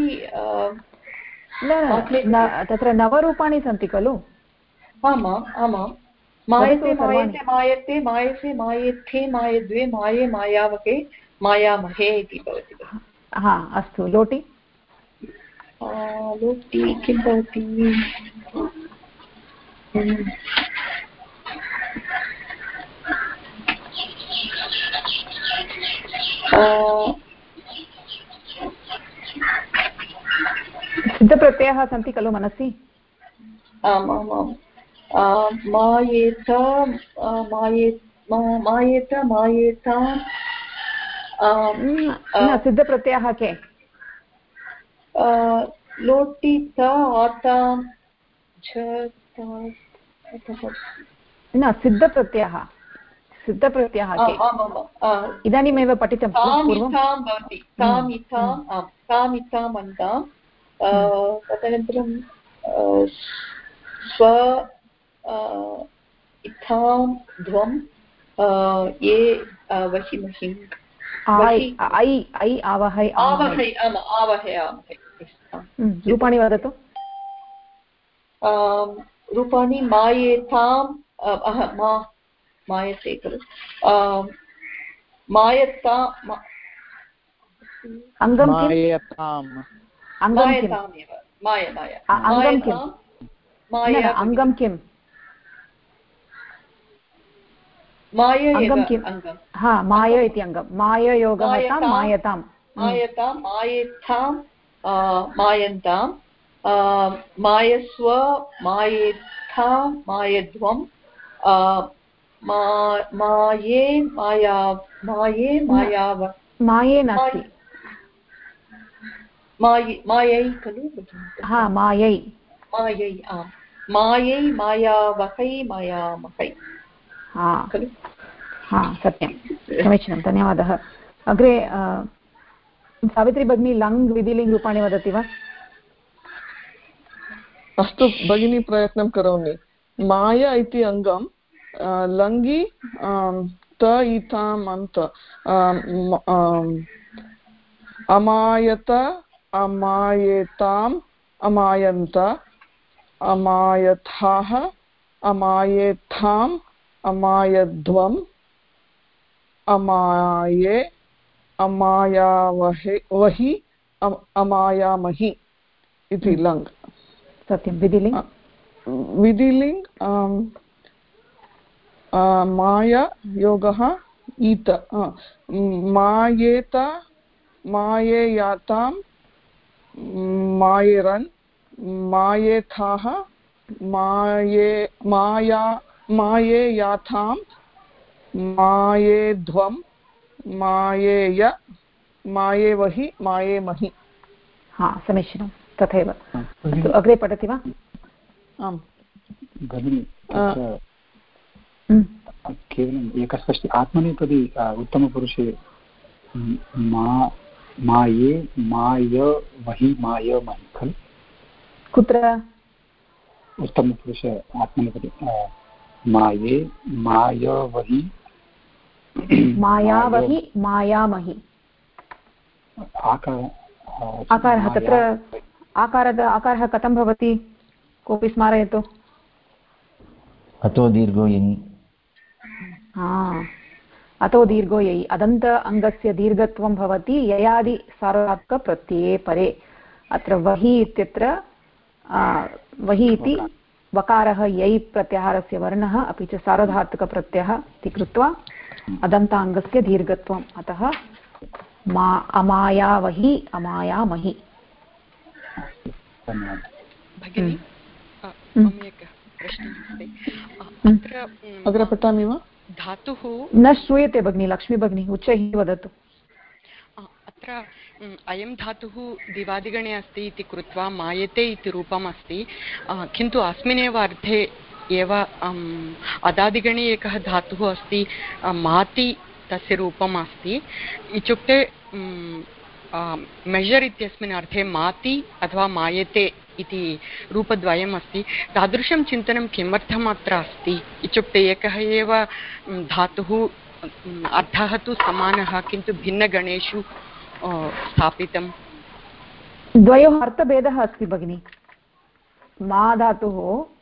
तत्र नवरूपाणि सन्ति खलु? आमाम् आमां। मायते मायते मायते मायसे मायेथे मायद्वे माये मायावहे मायामहे इति भवति। हा, अस्तु। लोटि लोटि किं भवति? सिद्धप्रत्ययाः सन्ति खलु मनसि? आम् आमाम्। मायेत मायेत मायेता सिद्धप्रत्ययाः के? लोटित आतां च न सिद्धप्रत्ययः के? इदानीमेव पठितं तामिताम् अन्तां तदनन्तरं स्व इत्थां ध्वं ये वहि महिं आवहै रूपाणि वदतु। रूपाणि मायेतां मायते खलु मायता अङ्गं किम्? माय इति अङ्गं। माययोगः मायतां मायतां मायेत्थां मायन्तां मायस्व मायेत्थां मायध्वं माये माया माये मायाव माये नास्ति, मायै खलु? मायै मायै मायावहै मायामहै खलु? सत्यं, समीचीनं, धन्यवादः। अग्रे सावित्री भगिनी लङ् विधिलिङ्ग् रूपाणि वदति वा? अस्तु भगिनी, प्रयत्नं करोमि। माया इति अङ्गं, लङ्गि त इताम् अन्त, अमायत अमायेताम् अमायन्त अमायथाः अमायेथाम् अमायध्वम् अमाये अमायावहि अमायामहि इति लङ्। सत्यं। विधिलिङ्ग् विधिलिङ्ग् माया योगः ईत मायेत मायेयातां मायेरन् मायेथाः मायेयाथां मायेध्वं मायेय मायेवहि मायेमहि। हा, समीचीनं। तथैव। अग्रे पठति वा? आम् भगिनि, केवलम् एकस्पष्टि आत्मनेपदी उत्तमपुरुषे माये मायवहि मायमहि खलु? कुत्र? उत्तमपुरुष आत्मनेपदी माये मायवहि मायावहि मायामहि। आकारः तत्र आकारः कथं भवति? कोऽपि स्मारयतु। अतो दीर्घो यञि। अतो दीर्घो ययि। अदन्त अङ्गस्य दीर्घत्वं भवति ययादि सार्वधातुकप्रत्यये परे। अत्र वहि इत्यत्र वहि इति वकारः यै प्रत्याहारस्य वर्णः अपि च सार्वधातुकप्रत्ययः इति कृत्वा अदन्ताङ्गस्य दीर्घत्वम्। अतः अमायावहि अमायामहि। भगिनी, मम एकः प्रश्नः अस्ति। अग्रे पठामि वा? धातुः न श्रूयते भगिनी। लक्ष्मी भगिनी उच्चैः वदतु। अत्र अयं धातुः दिवादिगणे अस्ति इति कृत्वा मायते इति रूपम् अस्ति, किन्तु अस्मिन्नेव अर्थे एव अदादिगणे एकः धातुः अस्ति माति, तस्य रूपम् अस्ति। इत्युक्ते मेजर् इत्यस्मिन् अर्थे माति अथवा मायते इति रूपद्वयम् अस्ति। तादृशं चिन्तनं किमर्थम् अत्र अस्ति? इत्युक्ते एकः एव धातुः, अर्थः तु समानः, किन्तु भिन्नगणेषु स्थापितम्। द्वयोः अर्थभेदः अस्ति भगिनि। मा धातुः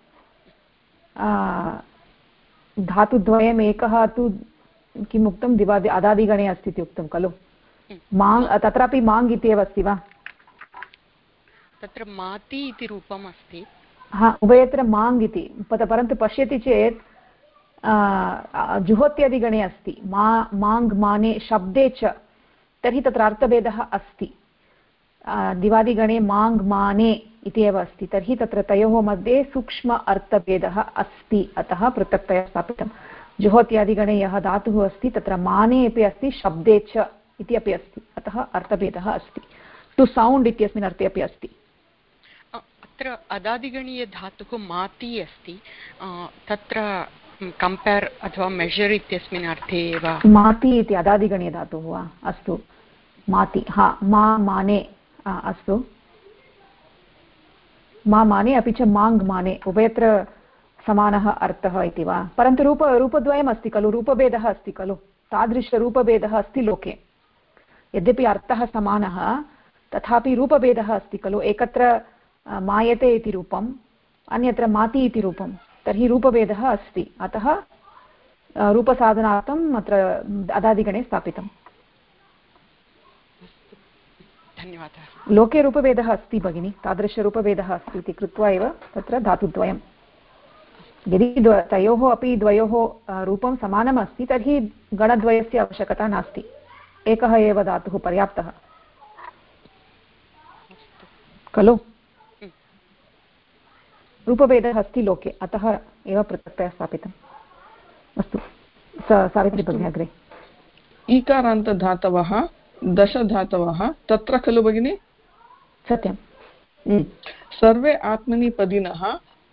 धातुद्वयम्, एकः तु किम् उक्तं, दिवादि अदादिगणे अस्ति इति उक्तं खलु। माङ्, तत्रापि माङ् इत्येव अस्ति वा? तत्र माति इति रूपम् अस्ति। हा, उभयत्र माङ् इति, परन्तु पश्यति चेत् जुहोत्यादिगणे अस्ति माङ् माने शब्दे च, तर्हि तत्र अर्थभेदः अस्ति। दिवादिगणे माङ् माने इति एव अस्ति, तर्हि तत्र तयोः मध्ये सूक्ष्म अर्थभेदः अस्ति, अतः पृथक्तया स्थापितं। जुहोत्यादिगणे यः धातुः अस्ति तत्र माने अपि अस्ति, शब्दे च इति अपि अस्ति, अतः अर्थभेदः अस्ति। टु सौण्ड् इत्यस्मिन् अर्थे अपि अस्ति। अत्र अदादिगणीय धातुः माति अस्ति, तत्र कम्पेर् अथवा मेजर् इत्यस्मिन् अर्थे एव माति इति अदादिगणीय धातुः वा? अस्तु, माति। हा, मा माने, अस्तु, मा माने अपि च माङ् माने, उभयत्र समानः अर्थः इति वा? परन्तु रूपद्वयम् अस्ति खलु, रूपभेदः अस्ति खलु, तादृशरूपभेदः अस्ति लोके। यद्यपि अर्थः समानः तथापि रूपभेदः अस्ति खलु। एकत्र मायते इति रूपम्, अन्यत्र माति इति रूपं, तर्हि रूपभेदः अस्ति, अतः रूपसाधनार्थम् अत्र अदादिगणे स्थापितम्। धन्यवादः। लोके रूपभेदः अस्ति भगिनि, तादृशरूपभेदः अस्ति इति कृत्वा एव तत्र धातुद्वयम्। यदि तयोः अपि द्वयोः रूपं समानम् अस्ति तर्हि गणद्वयस्य आवश्यकता नास्ति, एकः एव धातुः पर्याप्तः खलु। रूपभेदः अस्ति लोके, अतः एव पृथक्तया स्थापितम्। अस्तु, सावित्री भगिनी अग्रे। ईकारान्तधातवः दशधातवः तत्र खलु भगिनि? सत्यं। सर्वे आत्मनेपदिनः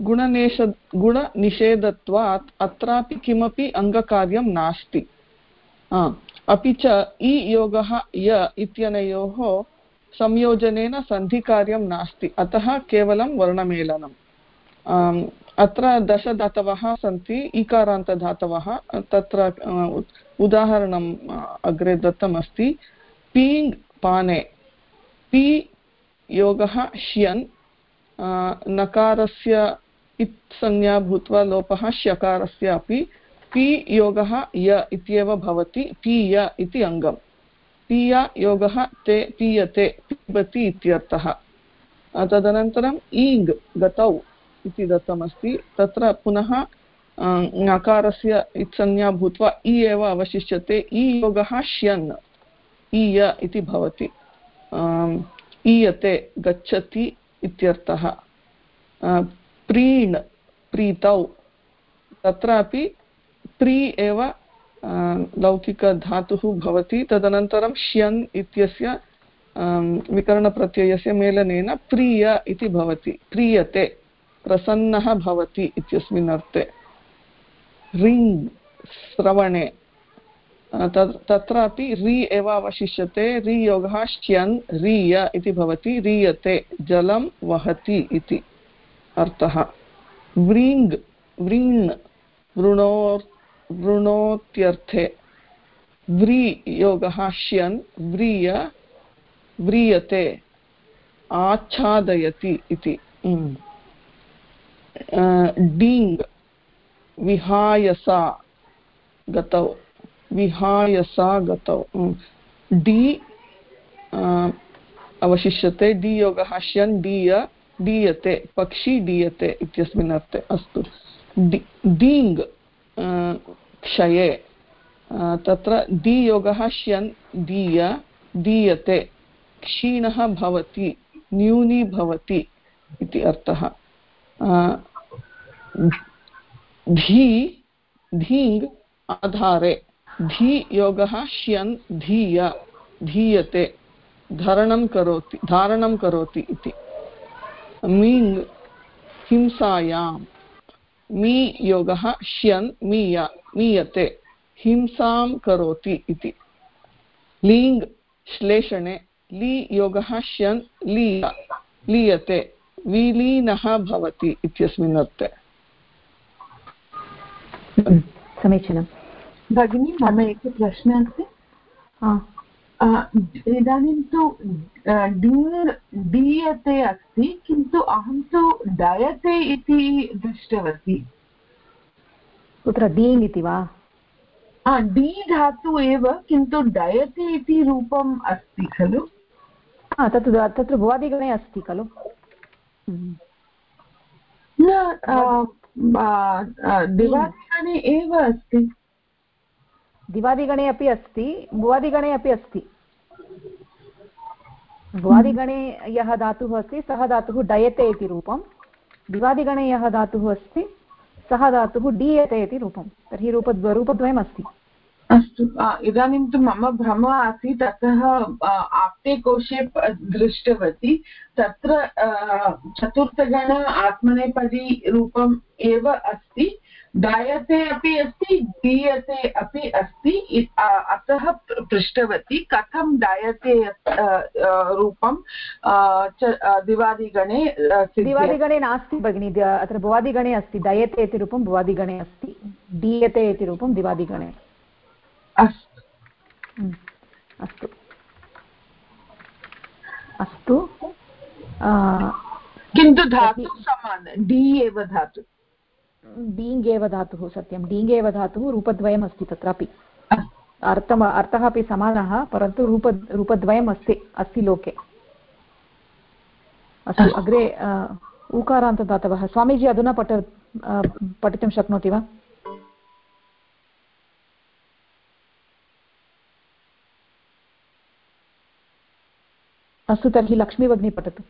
गुणनिषेधत्वात् अत्रापि किमपि अङ्गकार्यं नास्ति। अपि च इ योगः य इत्यनयोः संयोजनेन सन्धिकार्यं नास्ति, अतः केवलं वर्णमेलनम्। अत्र दशधातवः सन्ति, ईकारान्तधातवः। तत्र उदाहरणम् अग्रे दत्तमस्ति। पीङ् पाने, पी योगः श्यन्, नकारस्य इत् संज्ञा भूत्वा लोपः ष्यकारस्य अपि पि योगः य इत्येव भवति पीय इति अङ्गम् पीय योगः ते पीयते पिबति इत्यर्थः तदनन्तरम् ईङ् गतौ इति दत्तमस्ति तत्र पुनः नकारस्य इत्संज्ञा भूत्वा इ एव अवशिष्यते इ योगः श्यन् ईय इति भवति ईयते गच्छति इत्यर्थः प्रीण् प्रीतौ तत्रापि प्री एव लौकिकधातुः भवति तदनन्तरं श्यन् इत्यस्य विकरणप्रत्ययस्य मेलनेन प्रिय इति भवति प्रीयते प्रसन्नः भवति इत्यस्मिन् अर्थे रिङ् श्रवणे तत्रापि रि एव अवशिष्यते रि योगः श्यन् रीय इति भवति रीयते जलं वहति इति अर्थः व्रीङ् व्रीण् वृणोत्यर्थे व्री योगः श्यन् व्रीय व्रीयते आच्छादयति इति डीङ् विहायसा गतौ विहायसा गतौ डी अवशिष्यते डी योगः श्यन् डीय डीयते पक्षी डीयते इत्यस्मिन् अर्थे अस्तु डीङ् क्षये तत्र डी योगः श्यन् दीय दीयते क्षीणः भवति न्यूनी भवति इति अर्थः धी धीङ् आधारे धी योगः श्यन् धीय धीयते धारणं करोति इति मीङ् हिंसायां मी योगः श्यन् मीय मीयते हिंसां करोति इति लीङ् श्लेषणे ली योगः श्यन् लीय लीयते विलीनः भवति इत्यस्मिन् अर्थे समीचीनं भगिनी मम एकः प्रश्नः अस्ति इदानीं तु दीयते अस्ति किन्तु अहं तु डयते इति दृष्टवती कुत्र दीङ् इति वा डी धातु एव किन्तु डयते इति रूपम् अस्ति खलु तत्र भुवादिगणे अस्ति खलु न दिवादिगणे एव अस्ति दिवादिगणे अपि अस्ति भुवादिगणे अपि अस्ति भुवादिगणे यः धातुः अस्ति सः धातुः डयते इति रूपं दिवादिगणे यः धातुः अस्ति सः धातुः डीयते इति रूपं तर्हि रूपद्वयम् अस्ति अस्तु इदानीं तु मम भ्रमः आसीत् अतः आप्ते कोशे दृष्टवती तत्र चतुर्थगण आत्मनेपदी रूपम् एव अस्ति डायते अपि अस्ति दीयते अपि अस्ति अतः पृष्टवती कथं डायते रूपं दिवादिगणे नास्ति भगिनि अत्र भुवादिगणे अस्ति डयते इति रूपं भुवादिगणे अस्ति दीयते इति रूपं दिवादिगणे अस्तु अस्तु किन्तु धातु समानं डी एव धातु डीङ् एव धातुः सत्यं डीङ् एव धातुः रूपद्वयम् अस्ति तत्रापि अर्थः अपि समानः परन्तु रूपद्वयम् अस्ति लोके अस्तु अग्रे ऊकारान्तदातवः स्वामीजी अधुना पठितुं शक्नोति वा अस्तु तर्हि लक्ष्मी भगिनी पठतु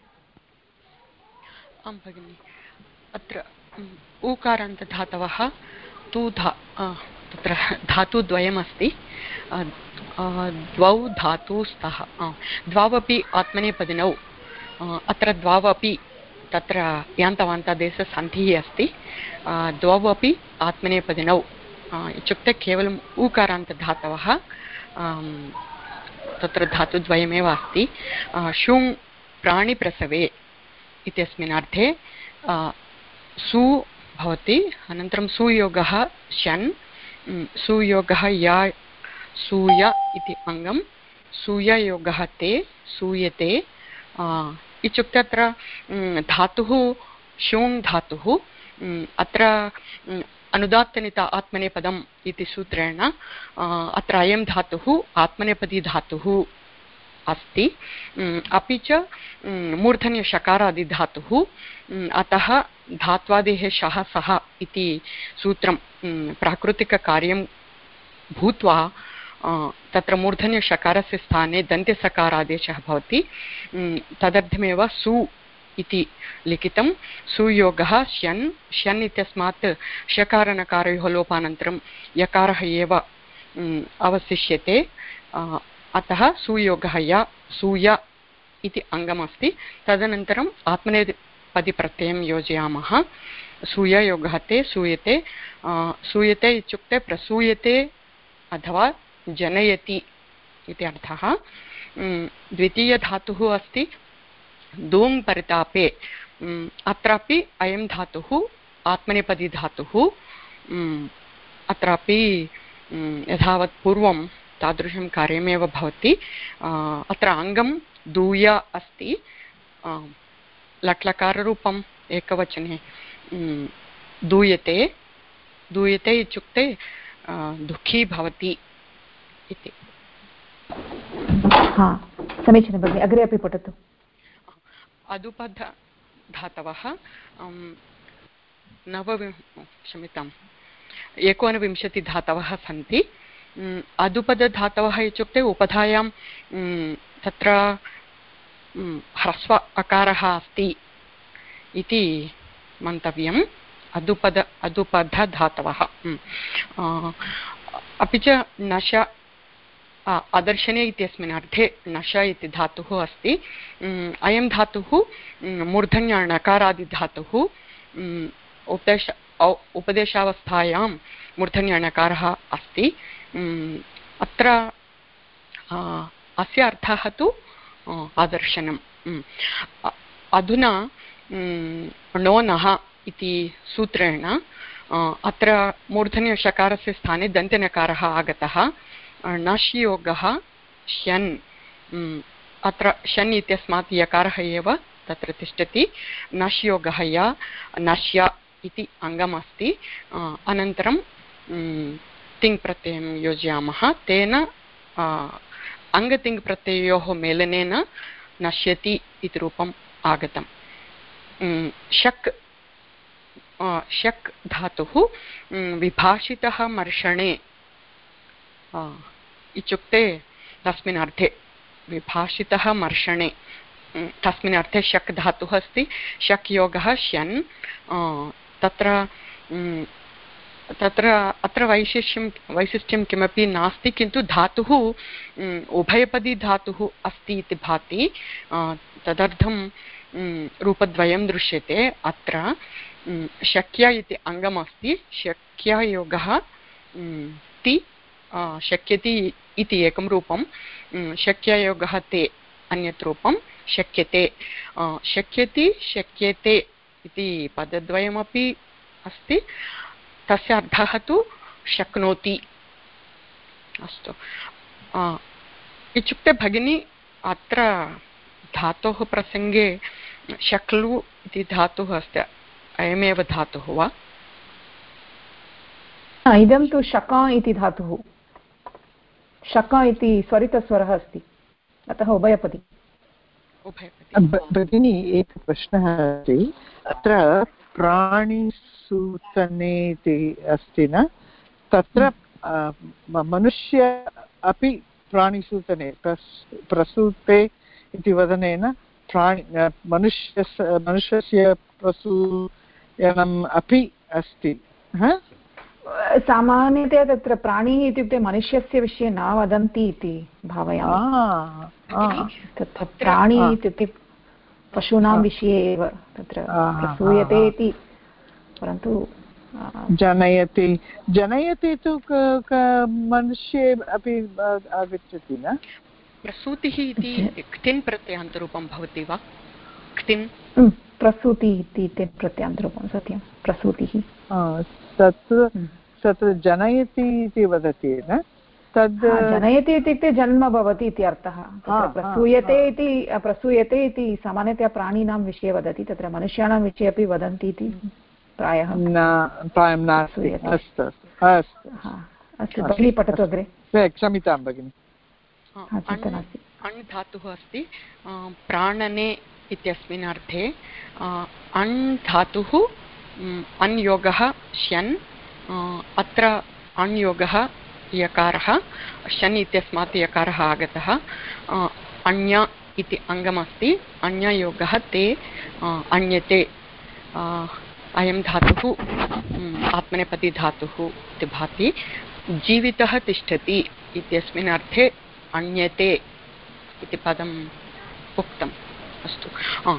आं भगिनि अत्र ऊकारान्तधातवः तु तत्र धातुद्वयमस्ति द्वौ धातु स्तः द्वावपि आत्मनेपदिनौ अत्र द्वावपि तत्र यान्तवान्तादेशसन्धिः अस्ति द्वौ अपि आत्मनेपदिनौ इत्युक्ते केवलम् ऊकारान्तधातवः तत्र धातुद्वयमेव अस्ति शुङ् प्राणिप्रसवे इत्यस्मिन् अर्थे सु भवति अनन्तरं सुयोगः शन् सुयोगः या सूय इति अङ्गं सूययोगः ते सूयते इत्युक्ते अत्र धातुः शोङ् धातुः अत्र अनुदात्तनित आत्मनेपदम् इति सूत्रेण अत्र अयं धातुः आत्मनेपदी धातुः अस्ति। अपि च मूर्धन्यषकारादिधातुः, अतः धात्वादेः शः सः इति सूत्रं प्राकृतिककार्यं भूत्वा तत्र मूर्धन्यषकारस्य स्थाने दन्त्यसकारादेशः भवति। तदर्थमेव सु इति लिखितं। सुयोगः श्यन्, श्यन् इत्यस्मात् षकारनकारयोः लोपानन्तरं यकारः एव अवशिष्यते, अतः सुयोगः य सूय इति अङ्गमस्ति। तदनन्तरम् आत्मनेपदी प्रत्ययं योजयामः। सूययोगः ते सूयते। सूयते इत्युक्ते प्रसूयते अथवा जनयति इति अर्थः। द्वितीयधातुः अस्ति दोङ् परितापे। अत्रापि अयं धातुः आत्मनेपदी धातुः। अत्रापि यथावत् पूर्वं तादृशं कार्यमेव भवति। अत्र अङ्गं दूय अस्ति। लट्लकाररूपम् एकवचने दूयते। दूयते इत्युक्ते दुःखी भवति इति। समीचीनं भगिनि, अग्रे अपि पठतु। अदुपधातवः 29 धातवः सन्ति। अदुपदधातवः इत्युक्ते उपधायां तत्र ह्रस्व अकारः अस्ति इति मन्तव्यम्। अदुपधधातवः। अपि च नश अदर्शने इत्यस्मिन् अर्थे नश इति धातुः अस्ति। अयं धातुः मूर्धन्यणकारादिधातुः। उपदेशावस्थायां मूर्धन्यणकारः अस्ति। अत्र अस्य अर्थः तु आदर्शनम्। अधुना णो नः इति सूत्रेण अत्र मूर्धन्यषकारस्य स्थाने दन्त्यनकारः आगतः। नश्योगः श्यन्। अत्र शन् इत्यस्मात् यकारः एव तत्र तिष्ठति। नश्योगः य नश्य इति अङ्गमस्ति। अनन्तरं तिङ् प्रत्ययं योजयामः। तेन अङ्गतिङ् प्रत्ययोः मेलनेन नश्यति इति रूपम् आगतम्। शक् शक् धातुः विभाषितः मर्षणे इत्युक्ते तस्मिन् अर्थे विभाषितः मर्षणे तस्मिन् अर्थे शक् धातुः अस्ति। शक् योगः श्यन्। अत्र वैशिष्ट्यं किमपि नास्ति, किन्तु धातुः उभयपदी धातुः अस्ति इति भाति। तदर्थं रूपद्वयं दृश्यते। अत्र शक्य इति अङ्गमस्ति। शक्ययोगः ति शक्यति इति एकं रूपं। शक्ययोगः ते अन्यत् रूपं। शक्यते शक्यति शक्यते इति पदद्वयमपि अस्ति। तस्य अर्थः तु शक्नोति। अस्तु, इत्युक्ते भगिनी अत्र धातोः प्रसङ्गे शक्लु इति धातुः अस्ति। अयमेव धातुः वा? इदं तु शक इति धातुः। शक इति स्वरितस्वरः अस्ति, अतः उभयपदी। भगिनी एकः प्रश्नः अस्ति। अत्र प्राणिसूचने इति अस्ति न, तत्र मनुष्य अपि प्राणिसूचने प्रसूते इति वदनेन मनुष्यस्य प्रसूयनम् अपि अस्ति। सामान्यतया तत्र प्राणिः इत्युक्ते मनुष्यस्य विषये न वदन्ति इति भावयामि। तत्र प्राणी इत्युक्ते पशूनां विषये एव तत्र प्रसूयते इति, परन्तु जनयति तु मनुष्ये अपि आगच्छति न। प्रसूतिः इति क्तिन् प्रत्ययान्तरूपं भवति वा? क्तिन् प्रसूति इति प्रत्ययान्तरूपं, सत्यं प्रसूतिः। तत्र जनयति इति वदति न। तद् जनयति इत्युक्ते जन्म भवति इति अर्थः। प्रसूयते इति सामान्यतया प्राणिनां विषये वदति, तत्र मनुष्याणां विषये अपि वदन्ति इति प्रायः प्रायं नास्ति। अस्तु अस्तु अस्तु भगिनी पठतु अग्रे। क्षम्यतां भगिनि। अण् धातुः अस्ति प्राणने इत्यस्मिन् अर्थे। अण् धातुः अण् योगः श्यन्, अत्र अण् योगः यकारः, शन् इत्यस्मात् यकारः आगतः। अण्य इति अङ्गमस्ति, अण्ययोगः ते अण्यते। अयं धातुः आत्मनेपदी धातुः इति भाति। जीवितः तिष्ठति इत्यस्मिन् अर्थे अण्यते इति पदम् उक्तम्। अस्तु,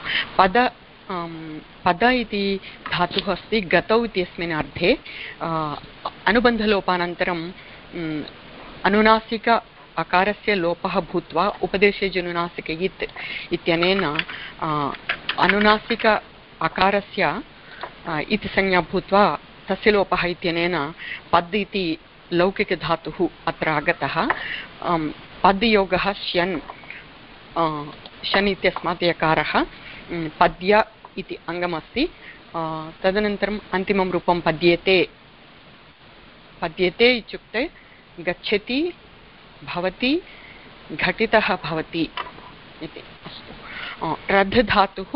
पद इति धातुः अस्ति गतौ इत्यस्मिन् अर्थे। अनुबन्धलोपानन्तरं अनुनासिक अकारस्य लोपः भूत्वा उपदेशे जनुनासिक इत् इत्यनेन अनुनासिक अकारस्य इति संज्ञा भूत्वा तस्य लोपः इत्यनेन पद् इति लौकिकधातुः अत्र आगतः। पद्योगः श्यन्, शन् इत्यस्मात् यकारः, पद्य इति अङ्गमस्ति। तदनन्तरम् अन्तिमं रूपं पद्येते। पद्येते इत्युक्ते गच्छति, भवति, घटितः भवति इति। अस्तु, रध् धातुः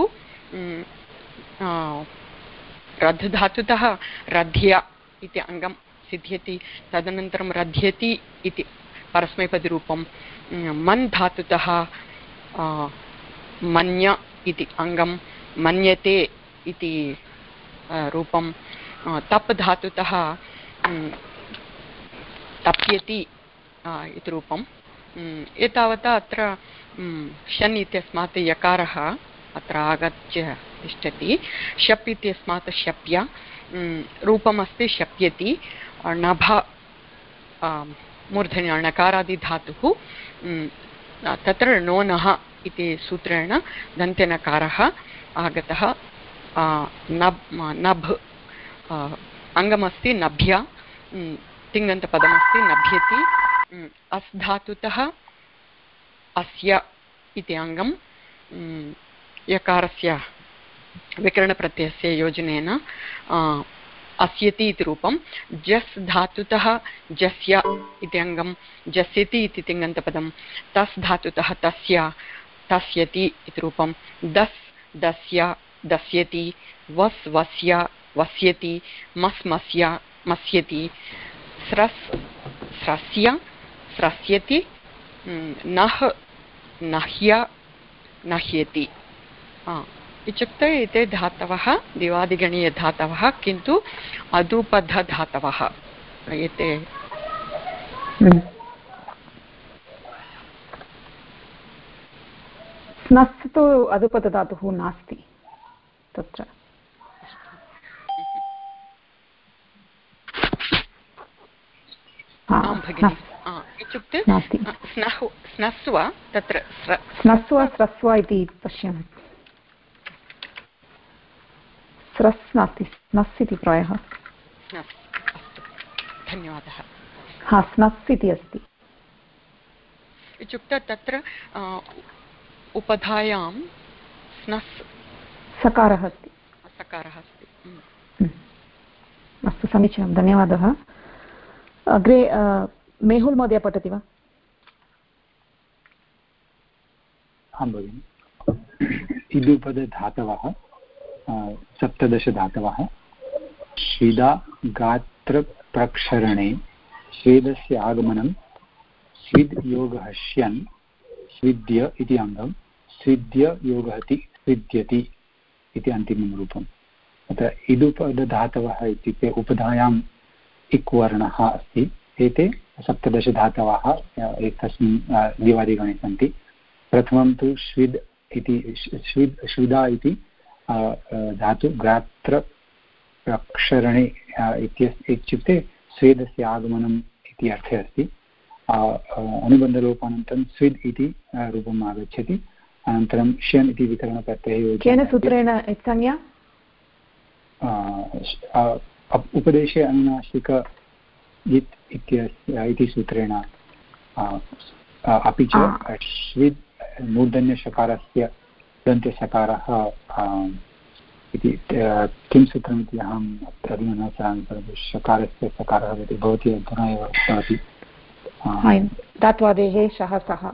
रध् धातुतः रध्य इति अङ्गं सिद्ध्यति। तदनन्तरं रध्यति इति परस्मैपदिरूपं। मन् धातुतः मन्य इति अङ्गं, मन्यते इति रूपं। तप् धातुतः तप्यति इति रूपम्। एतावता अत्र शन् इत्यस्मात् यकारः अत्र आगत्य तिष्ठति। शप् इत्यस्मात् शप्य, रूपमस्ति शप्यति। नभ मूर्धन्य णकारादिधातुः, तत्र नोनः इति सूत्रेण दन्त्यनकारः आगतः। नभ् अङ्गमस्ति नभ्य, तिङन्तपदमस्ति नभ्यति। अस् धातुतः अस्य इति अङ्गं, यकारस्य विकरणप्रत्ययस्य योजनेन अस्यति इति रूपं। जस् धातुतः जस्य इति अङ्गं, जस्यति इति तिङन्तपदं। तस् धातुतः तस्य, तस्यति इति रूपं। दस् दस्य, दस्यति। वस् वस्य, वस्यति। मस् मस्य, मस्यति। स्रस् स्रस्य, स्रस्यति। नः नह्य, नह्यति। इत्युक्ते एते धातवः दिवादिगणीयधातवः, किन्तु अदुपधधातवः एते। स्नस् तु अदुपधधातुः नास्ति तत्र। इत्युक्ते स्नस्व, तत्र स्नस्व स्रस्व इति पश्यामि। स्रस् नास्ति, स्नस् इति प्रायः। धन्यवादः। हा, स्नस् इति अस्ति। इत्युक्ते तत्र उपधायां स्नस् सकारः अस्ति। सकारः अस्ति। अस्तु, समीचीनं, धन्यवादः। अग्रे मेहुल् महोदय पठति वा? आं भगिनि। इदुपदधातवः 17 धातवः। स्विदा गात्रप्रक्षरणे स्वेदस्य आगमनं, स्विद् योगः श्यन्, स्विद्य इति अङ्गं, स्विद्य योगहति, स्विद्यति इति अन्तिमं रूपम्। अत्र इदुपदधातवः इत्युक्ते उपधायाम् इक् वर्णः अस्ति। एते 17 धातवः एकस्मिन् दिवादिगणे सन्ति। प्रथमं तु स्विद् इति, स्विदा इति धातु गात्र प्रक्षरणे इत्युक्ते स्वेदस्य आगमनम् इति अर्थे अस्ति। अनुबन्धलोपानन्तरं स्विद् इति रूपम् आगच्छति। अनन्तरं श्यन् इति विकरणप्रत्यये। केन सूत्रेण संज्ञा? उपदेशे अनुनासिक इति सूत्रेण अपि च श्विद् मूर्धन्यषकारस्य दन्त्यषकारः इति किं सूत्रमिति अहम् अधुना न जानामि, परन्तु षकारस्य सकारः भवति अधुना एव उक्तवती। धात्वादेः शः सः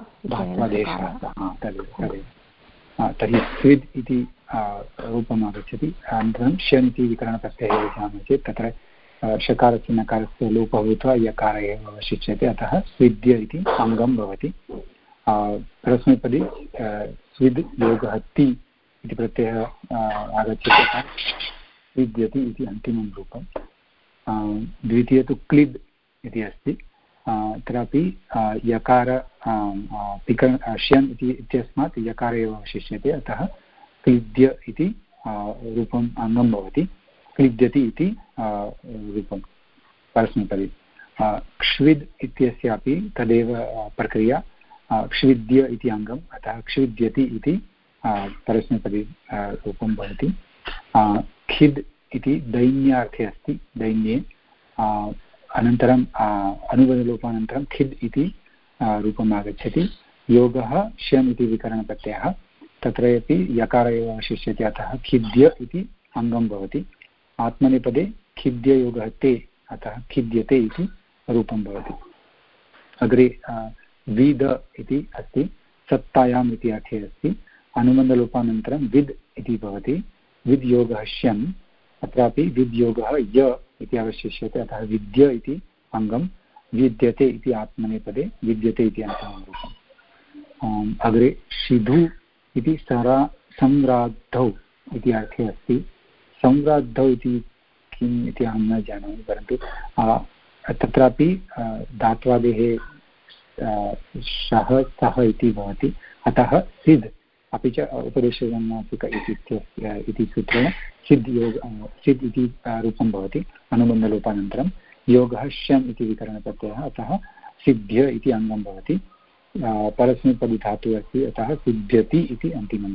तदेव तर्हि स्विद् इति रूपम् आगच्छति। अनन्तरं ष्यन् इति विकरणप्रत्ययः वदामः चेत् तत्र षकारस्य नकारस्य लोपः भूत्वा यकार एव अवशिष्यते, अतः स्विद्य इति अङ्गं भवति। परस्मैपदी स्विद् योगः ति इति प्रत्ययः आगच्छति, अतः स्विद्यति इति अन्तिमं रूपं। द्वितीय तु क्लिद् इति अस्ति, तत्रापि यकार ष्यन् इत्यस्मात् यकार एव अवशिष्यते, अतः क्लिद्य इति रूपम् अङ्गं भवति। क्लिद्यति इति रूपं परस्मैपदी। क्ष्विद् इत्यस्यापि तदेव प्रक्रिया, क्ष्विद्य इति अङ्गम्, अतः क्ष्विद्यति इति परस्मैपदी रूपं भवति। खिद् इति दैन्यार्थे अस्ति, दैन्ये। अनन्तरम् अनुबन्धलोपानन्तरं खिद् इति रूपम् आगच्छति। योगः ष्यन् इति विकरणप्रत्ययः, तत्र अपि यकार एव अवशिष्यते, अतः खिद्य इति अङ्गं भवति। आत्मनेपदे खिद्ययोगः ते, अतः खिद्यते इति रूपं भवति। अग्रे विद इति अस्ति, सत्तायाम् इति अर्थे अस्ति। अनुबन्धलोपानन्तरं विद् इति भवति। विद् योगः ष्यन्, अत्रापि विद् योगः य इति अवशिष्यते, अतः विद्य इति अङ्गं। विद्यते इति आत्मनेपदे, विद्यते इति अन्तिमं रूपम्। अग्रे शिधु इति संराद्धौ इति अर्थे अस्ति। संराद्धौ इति किम् इति अहं न जानामि, परन्तु तत्रापि धात्वादेः शः सः इति भवति, अतः सिद् अपि च उपदेशगणात्मक इति सूत्रेण सिद् इति रूपं भवति। अनुबन्धलोपानन्तरं योगः ष्यन् इति विकरणप्रत्ययः, अतः सिद्ध्य इति अङ्गं भवति। परस्मैपदी धातुः अस्ति, अतः सिद्ध्यति इति अन्तिमं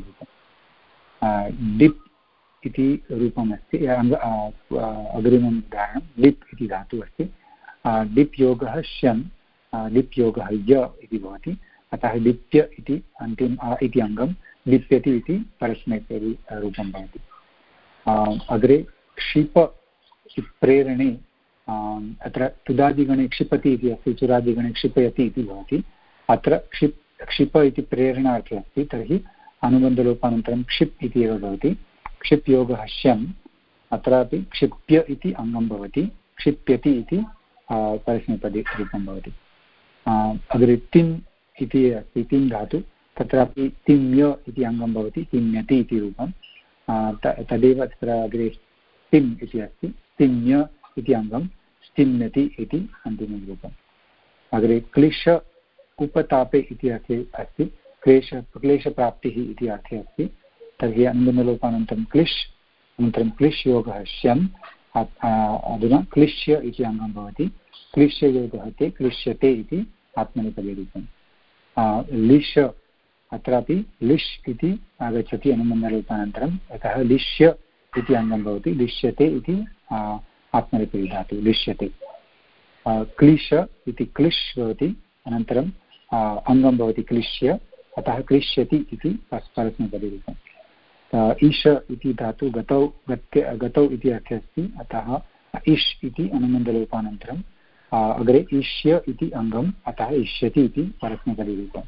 रूपं। डिप् इति रूपम् अस्ति, अग्रिमम् उदाहरणं लिप् इति धातुः अस्ति। लिप् योगः ष्यन्, लिप् योगः य इति भवति, अतः लिप्य इति इति अङ्गं। लिप्यति इति परस्मैपदी रूपं भवति। अग्रे क्षिप प्रेरणे, अत्र तुदादिगणे क्षिपति इति अस्ति, चुरादिगणे क्षिपयति इति भवति। अत्र क्षिप इति प्रेरणार्थे अस्ति, तर्हि अनुबन्धलोपानन्तरं क्षिप् इति एव भवति। क्षिप् योगः ष्यन्, अत्रापि क्षिप्य इति अङ्गं भवति। क्षिप्यति इति परस्मैपदी रूपं भवति। अग्रे तिम् इति अस्ति, तिम् धातु, तत्रापि तिम्य इति अङ्गं भवति। तिम्यति इति रूपं। तदेव तत्र अग्रे तिम् इति अस्ति, तिम्य इति अङ्गं। स्तिम्यति इति अन्तिमं रूपम्। अग्रे क्लिश उपतापे इति अर्थे अस्ति, क्लेशप्राप्तिः इति अर्थे अस्ति, तर्हि अनुबन्धलोपानन्तरं क्लिश्, अनन्तरं क्लिश् योगः ष्यन्, अधुना क्लिश्य इति अङ्गं भवति। क्लिश्य योगः ते, क्लिश्यते इति आत्मनेपदीरूपम्। लिश्, अत्रापि लिश् इति आगच्छति अनुबन्धलोपानन्तरं, अतः लिश्य इति अङ्गं भवति। लिश्यते इति आत्मनेपदी धातुः, लिश्यते। क्लिश इति क्लिश् भवति, अनन्तरम् अङ्गं भवति क्लिश्य, अतः क्लिश्यति इति परस्मैपदीरूपम्। ईश इति धातु गतौ इति अर्थे अस्ति, अतः इष् इति अनुबन्धलोपानन्तरम्। अग्रे ईष्य इति अङ्गम्, अतः इष्यति इति परस्मैपदीरूपम्।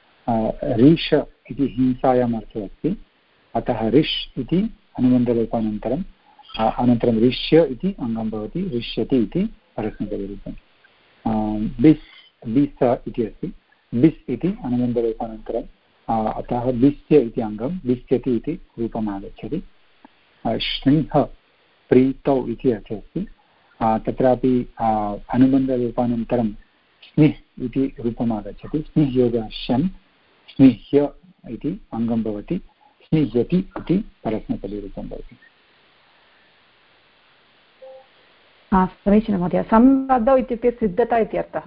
रीष इति हिंसायाम् अर्थे अस्ति, अतः रिष् इति अनुबन्धलोपानन्तरम्। अनन्तरं ऋष्य इति अङ्गं भवति, ऋष्यति इति परस्मैपदीरूपम्। बिस् बिस इति अस्ति, बिस् इति अनुबन्धलोपानन्तरम्, अतः बिस्य इति अङ्गं, बिस्यति इति रूपम् आगच्छति। श्निह् प्रीतौ इति अर्थे अस्ति, तत्रापि अनुबन्धलोपानन्तरं स्निह् इति रूपम् आगच्छति। स्निह् योगः ष्यन्, स्निह्य इति अङ्गं भवति। स्निह्यति इति परस्मैपदीरूपं भवति। समीचीनं महोदय। संराद्धौ इत्युक्ते सिद्धता इति अर्थः।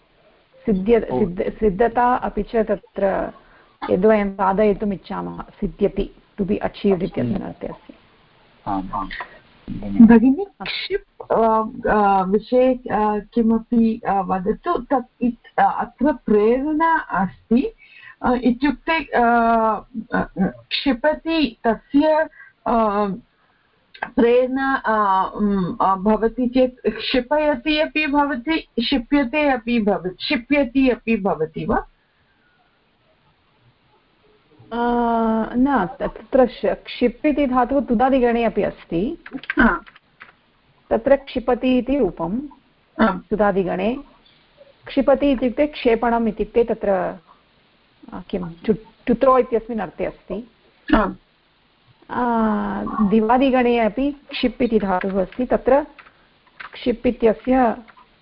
सिद्धता, अपि च तत्र यद्वयं साधयितुम् इच्छामः, सिद्ध्यति, टु बि अचीव्ड् इत्यस्मिन् अर्थे अस्ति। भगिनी क्षिप् विषये किमपि वदतु तत् अत्र प्रेरणा अस्ति इत्युक्ते क्षिपति तस्य प्रेरणा भवति चेत् क्षिपयति अपि भवति क्षिप्यते अपि भवति क्षिप्यति अपि भवति वा न तत्र क्षिप् इति धातुः तुदादिगणे अपि अस्ति तत्र क्षिपति इति रूपं तुदादिगणे क्षिपति इत्युक्ते क्षेपणम् इत्युक्ते तत्र किं चुत्रो इत्यस्मिन् अर्थे अस्ति दिवादिगणे अपि क्षिप् इति धातुः अस्ति तत्र क्षिप् इत्यस्य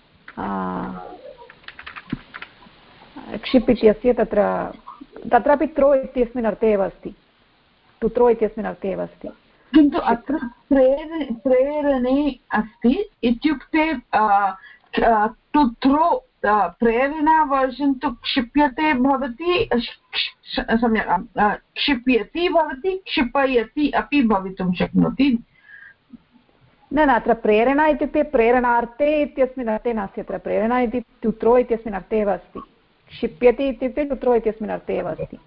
तत्र तत्रापि त्रो इत्यस्मिन् अर्थे एव अस्ति तुत्रो इत्यस्मिन् अर्थे एव अस्ति किन्तु अत्र प्रेरणे अस्ति इत्युक्ते तुत्रो प्रेरणा वर्षन् तु क्षिप्यते भवति सम्यक् क्षिप्यति भवति क्षिपयति अपि भवितुं शक्नोति न अत्र प्रेरणा इत्युक्ते प्रेरणार्थे इत्यस्मिन् अर्थे नास्ति अत्र प्रेरणा इति तुत्रो इत्यस्मिन् अर्थे एव अस्ति क्षिप्यति इत्युक्ते तुत्रो इत्यस्मिन् अर्थे एव अस्ति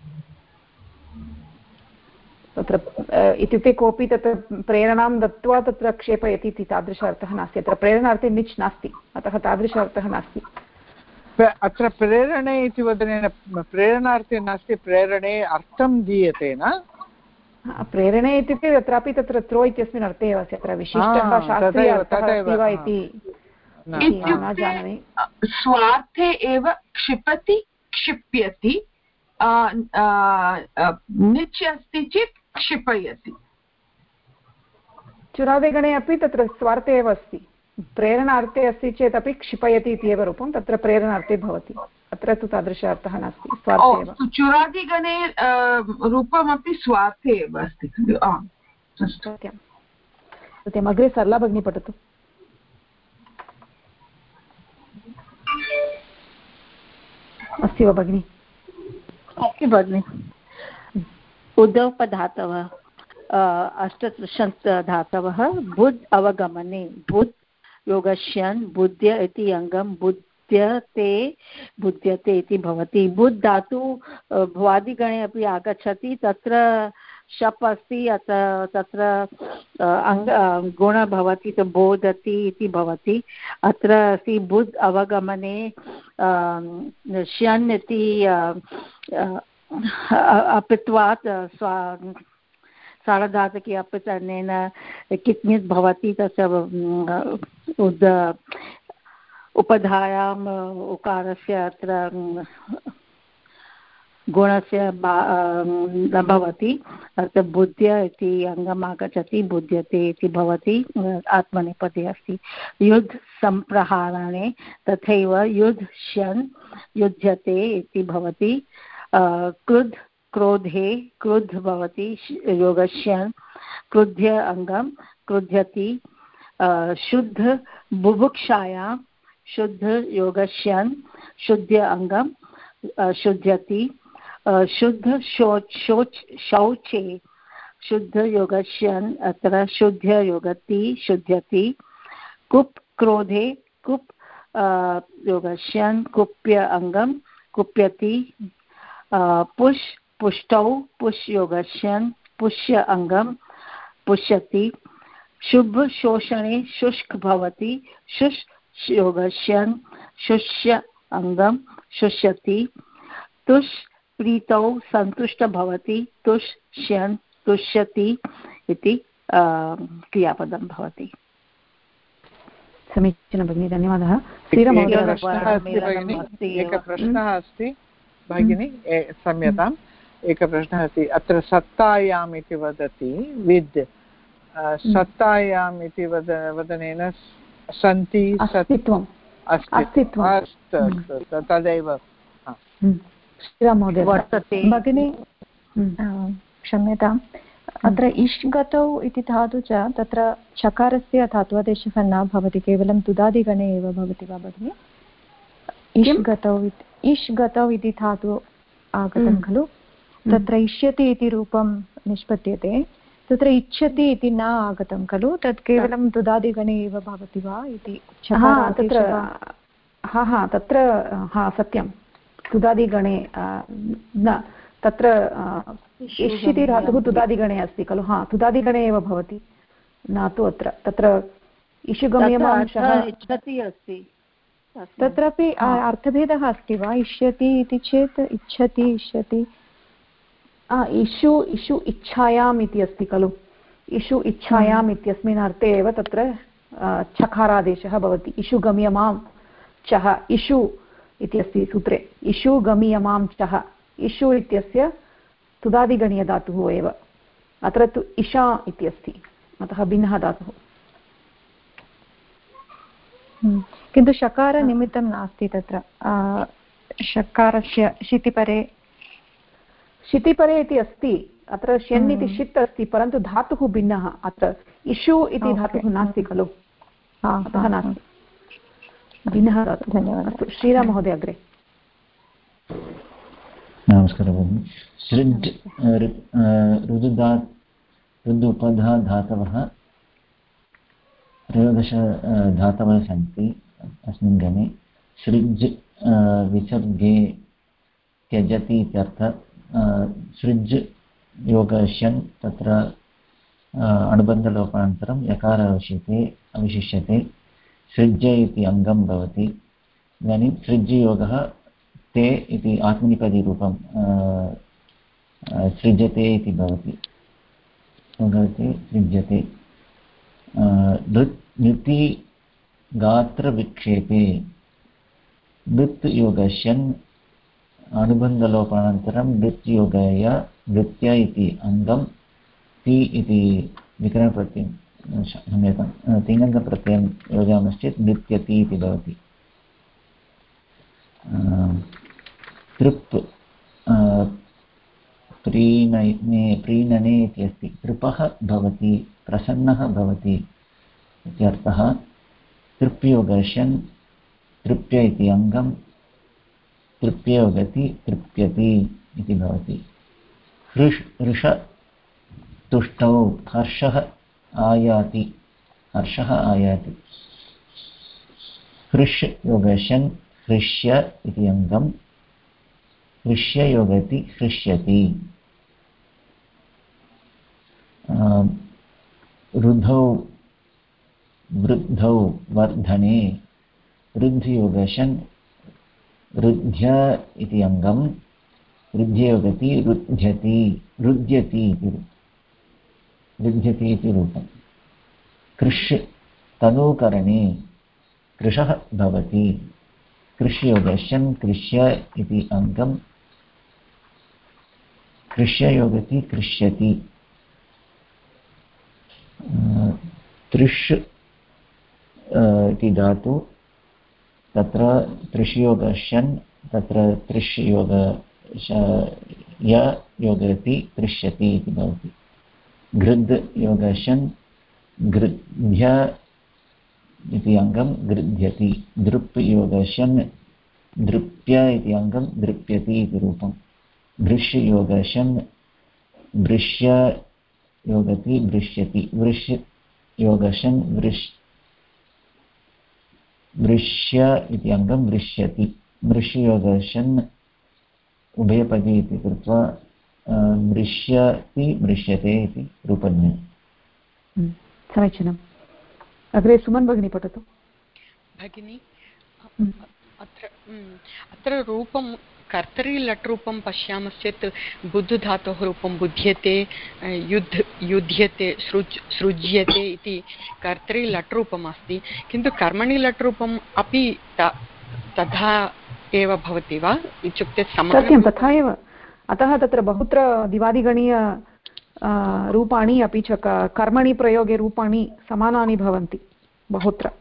तत्र इत्युक्ते कोऽपि तत्र प्रेरणां दत्त्वा तत्र क्षेपयति इति तादृश अर्थः नास्ति अत्र प्रेरणार्थे निच् नास्ति अतः तादृश अर्थः नास्ति अत्र प्रेरणे इति वदनेन प्रेरणार्थे नास्ति प्रेरणे अर्थं दीयते न प्रेरणे इत्युक्ते तत्रापि तत्र त्रो इत्यस्मिन् अर्थे एव अस्ति अत्र विशिष्टः शास्त्रीय अर्थः अस्ति वा इति न जानामि स्वार्थे एव क्षिपति क्षिप्यति निच् अस्ति चेत् क्षिपयति चुरादिगणे अपि तत्र स्वार्थे एव अस्ति प्रेरणार्थे अस्ति चेदपि क्षिपयति इत्येव रूपं तत्र प्रेरणार्थे भवति अत्र तु तादृश अर्थः नास्ति स्वार्थे एव चुरादिगणे रूपमपि स्वार्थे एव अस्ति सत्यं सत्यम् अग्रे सरला भगिनी पठतु अस्ति वा भगिनि अस्ति भगिनि उदोपधातवः अष्टत्रिंशत् धातवः बुद् अवगमने बुद् योगश्यन् बुद्ध्य इति अङ्गं बुध्यते इति भवति बुद् धातु भ्वादिगणे अपि आगच्छति तत्र शप् अस्ति तत्र गुण भवति तो बोधति इति भवति अत्र अस्ति बुद् अवगमने श्यन् इति अपित्वात् सार्वधातुके अपितनेन कित्नित् भवति तस्य उपधायाम् उकारस्य अत्र गुणस्य न भवति अत्र बुद्ध्य इति अङ्गम् आगच्छति बुध्यते इति भवति आत्मनेपदे अस्ति युद्ध सम्प्रहारणे तथैव युद्ध श्यन् युध्यते इति भवति क्रुद्ध क्रोधे क्रुद्ध भवति योगश्यन् क्रुद्ध्य अङ्गं क्रुध्यति शुद्ध बुभुक्षायां शुद्ध योगश्यन् शुद्ध्य अङ्गं शुध्यति शुद्ध शौचे शुद्ध योगश्यन् अत्र शुद्ध्य योगति शुध्यति कुप् क्रोधे कुप् योगश्यन् कुप्य अङ्गं कुप्यति पुष् पुष्टौ पुष् योगश्यन् पुष्य अङ्गं पुष्यति शुभ शोषणे शुष्क भवति शुष् योगश्यन् शुष्य अङ्गं शुष्यति तुष् प्रीतौ सन्तुष्ट भवति तुष् श्यन् तुष्यति इति क्रियापदं भवति समीचीनं भगिनि धन्यवादः एकः प्रश्नः अस्ति भगिनि क्षम्यताम् एकः प्रश्नः अस्ति अत्र सत्तायाम् इति वदति विद् सत्तायाम् इति वदनेन सन्ति अस्तित्वम् अस्तु तदेव भगिनी क्षम्यताम् अत्र इष् गतौ इति धातु च तत्र चकारस्य धात्वादेशः न भवति केवलं तुदादिगणे एव भवति वा भगिनि इष् गतौ इति धातु आगतं खलु तत्र इष्यति इति रूपं निष्पद्यते तत्र इच्छति इति न आगतं खलु, तत् केवलं तुदादिगणे एव भवति वा इति? तत्र सत्यं तुदादिगणे न, तत्र इष्यति धातुः तुदादिगणे अस्ति खलु, तुदादिगणे एव भवति, न तु अत्र। तत्र इषुगम्यमांशः इच्छति अस्ति, तत्रापि अर्थभेदः अस्ति वा? इष्यति इति चेत् इच्छति, इष्यति, इषु इच्छायाम् इति अस्ति खलु, इषु इच्छायाम् इत्यस्मिन् अर्थे एव तत्र चकारादेशः भवति। इषु गम्यमां चः, इषु इति अस्ति सूत्रे, इषु गम्यमां चः, इषु इत्यस्य तुदादिगणीयधातुः एव, अत्र तु इषा इति अस्ति, अतः भिन्नः धातुः। किन्तु शकारनिमित्तं नास्ति तत्र, शकारस्य शितिपरे इति अस्ति, अत्र श्यन् इति षित् अस्ति, परन्तु धातुः भिन्नः। अत्र इषु इति धातुः नास्ति खलु, अतः नास्ति, भिन्नः धातुः। धन्यवादः। श्रीराम महोदय अग्रे। नमस्कारः भगिनि। सृज् रुदुपधा धातवः त्रयोदश धातवः सन्ति अस्मिन् गणे। सृज् विसर्गे त्यजति इत्यर्थः। सृज् योगश्यन्, तत्र अनुबन्धलोपानन्तरं यकार अवशिष्यते, सृज्य इति अङ्गं भवति। इदानीं सृज् योगः ते इति आत्मनेपदीरूपं सृज्यते इति भवति, सृज्यते। नृति गात्रविक्षेपे नृत् योगश्यन्, अनुबन्धलोपानन्तरं नृत्योगय नृत्य इति अङ्गं, ति इति विकरणप्रत्ययं, क्षम्यतां, तिङन्तप्रत्ययं योजयामश्चेत् नृत्यति इति भवति। तृप् प्रीणने इति अस्ति, तृपः भवति, प्रसन्नः भवति इत्यर्थः। तृप्योगश्यन्, तृप्य इति अङ्गं, तृप्योगति तृप्यति इति भवति। हृष तुष्टौ, हर्षः आयाति, हर्षः आयाति। हृष् योगश्यन्, हृष्य इति अङ्गं, हृष्य योगति हृष्यति। रुधौ वृद्धौ वर्धने, रुद्ध्योगशन्, रुद्ध्य इति अङ्गं, रुद्ध्योगति रुध्यति, रुद्यति इति रूपम्। कृष् तनूकरणे, कृशः भवति, कृष्योगश्यन्, कृष्य इति अङ्गं, कृष्ययोगति कृष्यति। तृष् इति धातु, तत्र तृष्योगश्यन्, तत्र तृष्योग योगति तृष्यति इति भवति। घृद् योगश्यन्, घृद्य इति अङ्गं, घृध्यति। दृप् योगश्यन्, दृप्य इति अङ्गं, दृप्यति इति रूपम्। भृश् योगश्यन्, भृश्य योगति भृश्यति। वृश् योगश्यन्, वृश्य इति अङ्गं, वृश्यति। मृष् योगश्यन्, उभयपदी इति कृत्वा मृष्यति मृष्यते इति रूपज्ञम्। समीचीनम्। अग्रे सुमन् भगिनी पठतु। भगिनी, अत्र रूपं कर्तरि लट् रूपं पश्यामश्चेत् बुद्ध धातोः रूपं बुध्यते, युध्यते, सृज्यते इति कर्तरि लट् रूपम् अस्ति, किन्तु कर्मणि लट् रूपम् अपि तथा एव भवति वा? इत्युक्ते सत्यं तथा एव। अतः तत्र बहुत्र दिवादिगणीय रूपाणि अपि च कर्मणि प्रयोगे रूपाणि समानानि भवन्ति बहुत्र।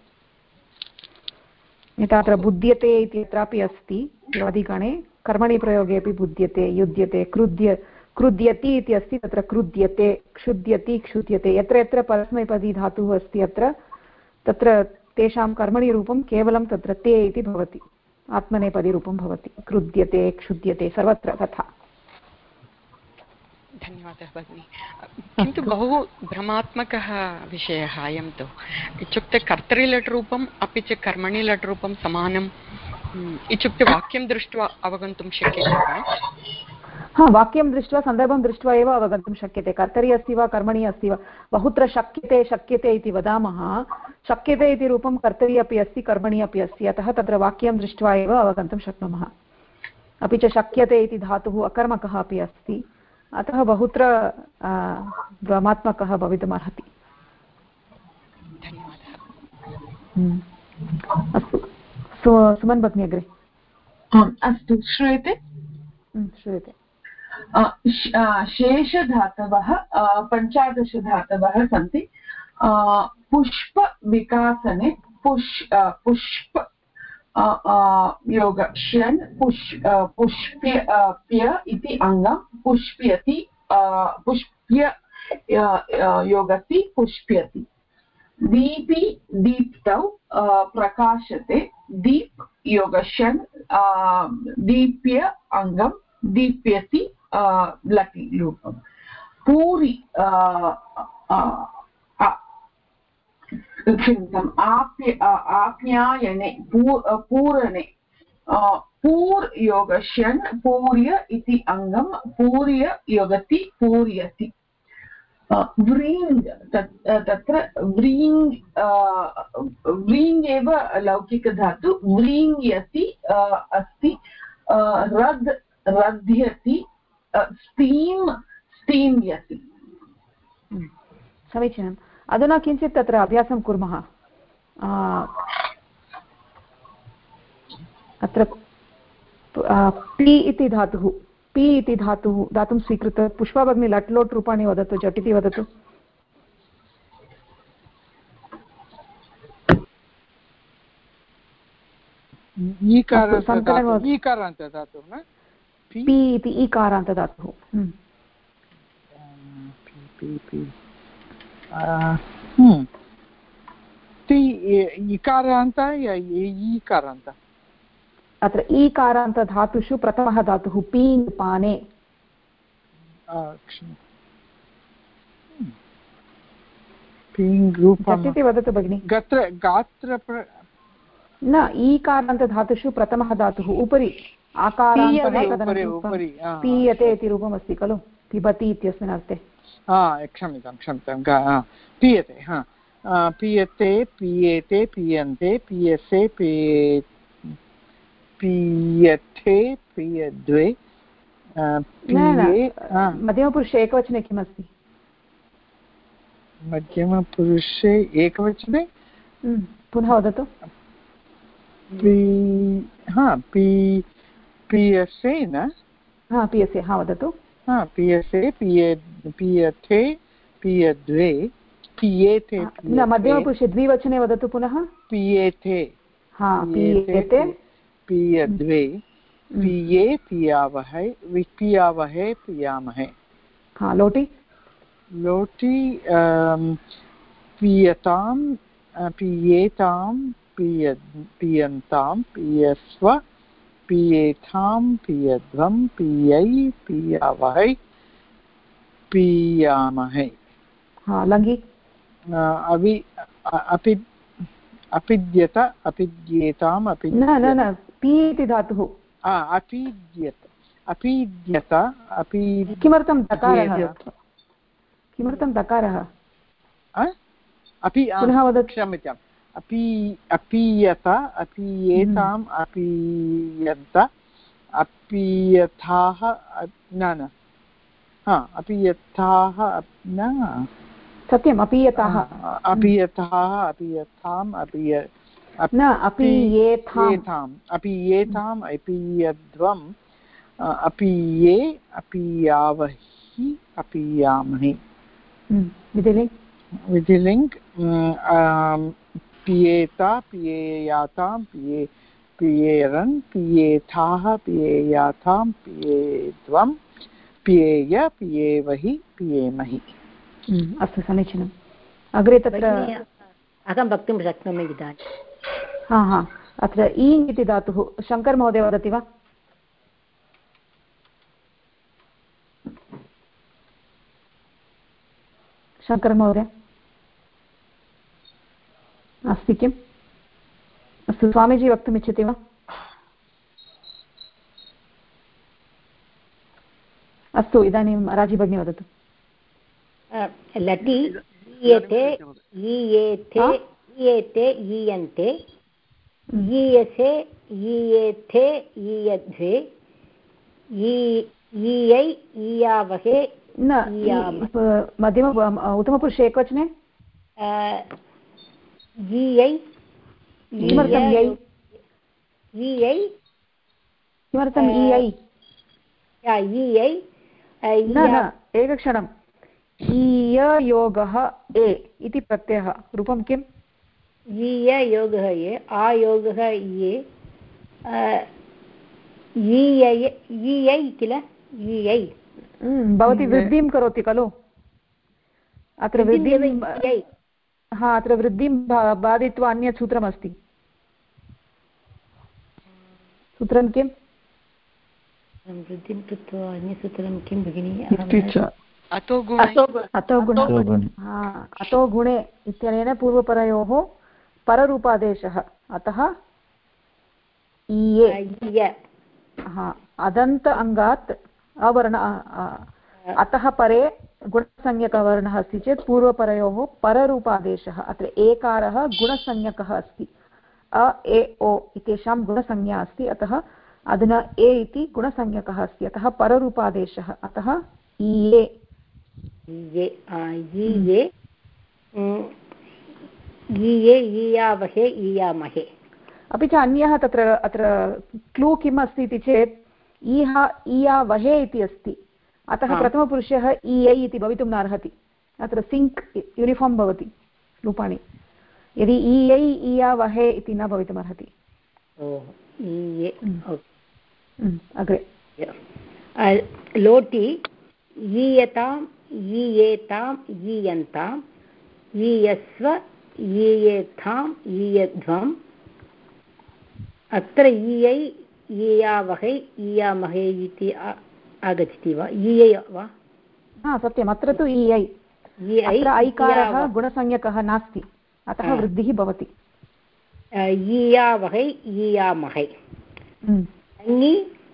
यथा अत्र बुध्यते इति अत्रापि अस्ति दिवादिगणे, कर्मणि प्रयोगे अपि बुध्यते, युध्यते, क्रुध्यति इति अस्ति, तत्र क्रुध्यते, क्षुध्यति क्षुध्यते। यत्र यत्र परस्मैपदी धातुः अस्ति अत्र तत्र तेषां कर्मणि रूपं केवलं तत्र ते इति भवति, आत्मनेपदी रूपं भवति। क्रुध्यते, क्षुध्यते, सर्वत्र तथा। धन्यवादः भगिनी। किन्तु बहु भ्रमात्मकः विषयः अयं तु। इत्युक्ते कर्तरि लट् रूपम् अपि च कर्मणि लट् रूपं समानम् इत्युक्ते वाक्यं दृष्ट्वा अवगन्तुं शक्यते वा? हा, वाक्यं दृष्ट्वा सन्दर्भं दृष्ट्वा एव अवगन्तुं शक्यते। कर्तरि अस्ति वा कर्मणि अस्ति वा, बहुत्र शक्यते शक्यते इति वदामः। शक्यते इति रूपं कर्तरि अपि अस्ति कर्मणि अपि अस्ति, अतः तत्र वाक्यं दृष्ट्वा एव अवगन्तुं शक्नुमः। अपि च शक्यते इति धातुः अकर्मकः अपि अस्ति, अतः बहुत्र भ्रमात्मकः भवितुमर्हति। अस्तु, सुमन् भगिनी अग्रे। अस्तु, श्रूयते? श्रूयते। शेषधातवः 15 धातवः सन्ति। पुष्पविकासने पुष्प योग श्यन् पुष्प्य इति अङ्गं पुष्प्यति पुष्प्य योगति पुष्प्यति। दीपि दीप्तौ प्रकाशते दीप् योगश्यन् दीप्य अङ्गं दीप्यति लटि रूपं। पूरि आप्यायने पूरणे पूर् योगश्यन् पूर्य इति अङ्गं पूर्य योगति पूर्यति। व्रीङ् तत्र व्रीङ् व्रीङ् एव लौकिकधातु व्रीङ्यति अस्ति। रद् रध्यति स्टीम् स्टीम्यति। समीचीनम्। अधुना किञ्चित् तत्र अभ्यासं कुर्मः। अत्र पि इति धातुः धातुं स्वीकृत्य पुष्पा भगिनी लट् लोट् रूपाणि वदतु, झटिति वदतु। ईकारान्तधातुः न? पि इति ईकारान्तधातुः। इकारान्त या ईकारान्त? अत्र ईकारान्तधातुषु प्रथमः धातुः पीङ् पाने। झटिति वदतु भगिनि। गात्र न, ईकारान्तधातुषु प्रथमः धातुः उपरि आकारान्तः पीयते इति रूपमस्ति खलु, पिबति इत्यस्मिन् अर्थे। क्षम्यतां पीयते। पीयते पीयेते पीयन्ते पीयसे पीयते पीयद्वे मध्यमपुरुषे एकवचने किमस्ति? मध्यमपुरुषे एकवचने पुनः वदतु। पीयसे न? पीयसे, वदतु। पीयसे पीयते पीयद्वे पीयेते। न, मध्यमपुरुषे द्विवचने वदतु पुनः। पीयेते पीयेते पीयद्वे पीये पीयावहै पीयावहे पीयामहे। लोटि लोटि पीयतां पीयेतां पीयन्तां पीयस्व पीयेथां पीयध्वं पीयै पीयावहै पीयामहे। लङ्घि अपिद्यत अपिद्येताम् न पी इति धातुः। अपीद्यत किमर्थं दकारः? किमर्थं दकारः? पुनः वदतु। क्षम्यताम्। अपीयत अपीयेताम् अपीयन्त अपीयथाः न अपीयथाः न सत्यम् अपीयताः अपीयथाम् अपीयेथाम् अपीयेथाम् अपीयध्वम् अपीये अपीयावहि अपीयामहि। विधिलिङ्ग् पीयेता पीयेयातां पीयेरन् पीयेथाः पीयेयाथां पीयेध्वं पीयेय पीयेवहि पीयेमहि। अस्तु, समीचीनम्। अग्रे तत्र अहं वक्तुं शक्नोमि इदानीं। अत्र ईङ् इति धातुः शङ्कर् महोदय वदति वा? शङ्करन् महोदय अस्ति किम्? अस्तु, स्वामीजी वक्तुमिच्छति वा? अस्तु, इदानीं राजी भगिनी वदतु। लटि ईयते ईयेथे ईयेते ईयन्ते ईयसे ईयेथे ईयध्वे ईयै ईयावहे न मध्यम उत्तमपुरुषे एकवचने ईयै किमर्थं यै? ईयै किमर्थम् ईयै? ईयै न एकक्षणम् ईययोगः ए इति प्रत्ययः रूपं किम्? ईययोगः ये आयोगः ये ईयै किल ईयै भवती वृद्धिं करोति खलु अत्र वृद्धिं हा अत्र वृद्धिं बाधित्वा अन्यत् सूत्रमस्ति सूत्रं किम्? वृद्धिं कृत्वा अन्यसूत्रं किं भगिनी? अतो गुणे इत्यनेन पूर्वपरयोः पररूपादेशः अतः ईये अदन्त अङ्गात् अवर्ण अतः परे गुणसंज्ञकवर्णः अस्ति चेत् पूर्वपरयोः पररूपादेशः अत्र एकारः गुणसंज्ञकः अस्ति अ ए ओ इत्येषां गुणसंज्ञा अस्ति अतः अधुना ए इति गुणसंज्ञकः अस्ति अतः पररूपादेशः अतः ईये ईयावहे ईयामहे। अपि च अन्यः तत्र अत्र क्लू किम् अस्ति इति चेत् ईह ईयावहे इति अस्ति अतः प्रथमपुरुषः ईयै इति भवितुं नार्हति अत्र सिङ्क् यूनिफार्म् भवति रूपाणि यदि ईयै ईयावहे इति न भवितुमर्हति। अग्रे लोटि ईयताम् ईयेताम् ईयन्ताम् ईयस्व ईयेथाम् ईयध्वम् अत्र ईयै ईयावहै ईयामहे इति आगच्छति वा? ईयै वा? सत्यम् अत्र तु ईयै अत्र ऐकारः गुणसंज्ञकः नास्ति अतः वृद्धिः भवति। ईयावहै ईयामहै ङि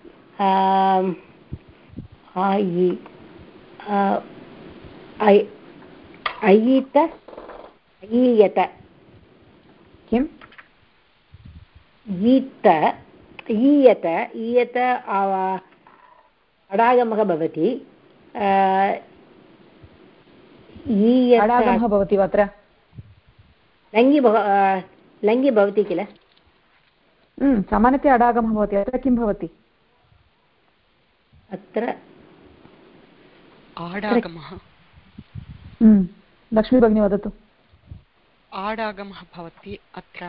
अयीत ईयत किम्? ईत ईयत ईयत अडागमः भवति अडागमः भवति अत्र लङि भवति किल? सामान्यतया अडागमः भवति अत्र किं भवति? अत्र आडागमः लक्ष्मी भगिनी वदतु। आडागमः भवति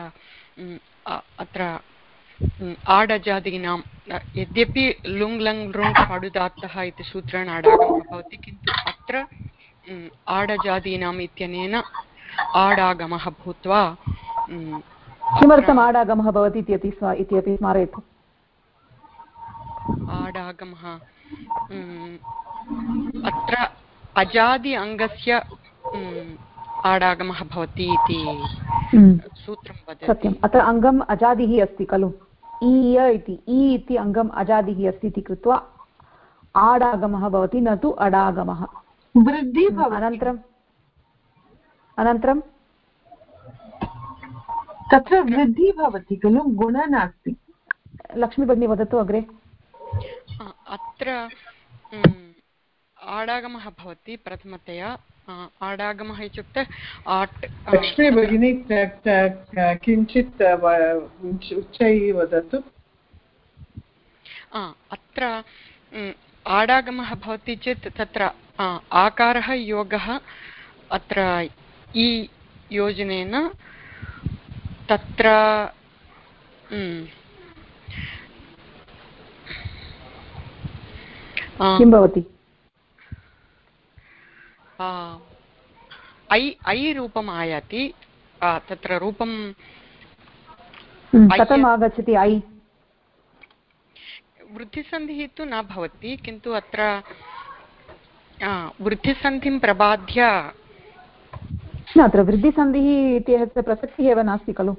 अत्र आडजादीनां यद्यपि लुङ् लङ् लृङ् पाडुदात्तः इति सूत्रेण आडागमः भवति किन्तु अत्र आडजादीनाम् इत्यनेन आडागमः भूत्वा किमर्थम् आडागमः भवति इत्यपि स्मारयतु। आडागमः अत्र अजादि अङ्गस्य आडागमः भवति इति सूत्रं वदति। सत्यम् अत्र अङ्गम् अजादिः अस्ति खलु ईय इति ई इति अङ्गम् अजादिः अस्ति इति कृत्वा आडागमः भवति न तु अडागमः। अनन्तरं तत्र वृद्धिः भवति खलु गुणः नास्ति। लक्ष्मी भगिनी वदतु अग्रे। अत्र आडागमः भवति प्रथमतया आडागमः इत्युक्ते लक्ष्मी भगिनी किञ्चित् उच्चैः वदतु। अत्र आडागमः भवति चेत् तत्र आकारः योगः अत्र ई योजनेन तत्र किं भवति? ऐ रूपम् आयाति तत्र रूपं कथम् आगच्छति? ऐ वृद्धिसन्धिः तु न भवति किन्तु अत्र वृद्धिसन्धिं प्रबाध्य न अत्र वृद्धिसन्धिः इत्यस्य प्रसक्तिः एव नास्ति खलु।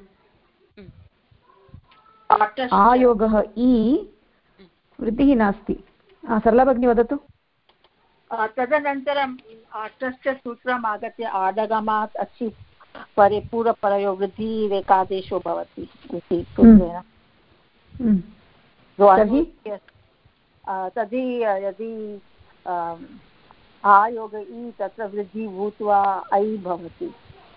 आयोगः इ वृद्धिः नास्ति। सरला भगिनी वदतु। तदनन्तरम् आटस्य सूत्रम् आगत्य आडगमात् अच्छि परे पूर्वपरयो वृद्धिरेकादेशो भवति इति सूत्रेण। तर्हि यदि आयोग इ तत्र वृद्धि भूत्वा ऐ भवति।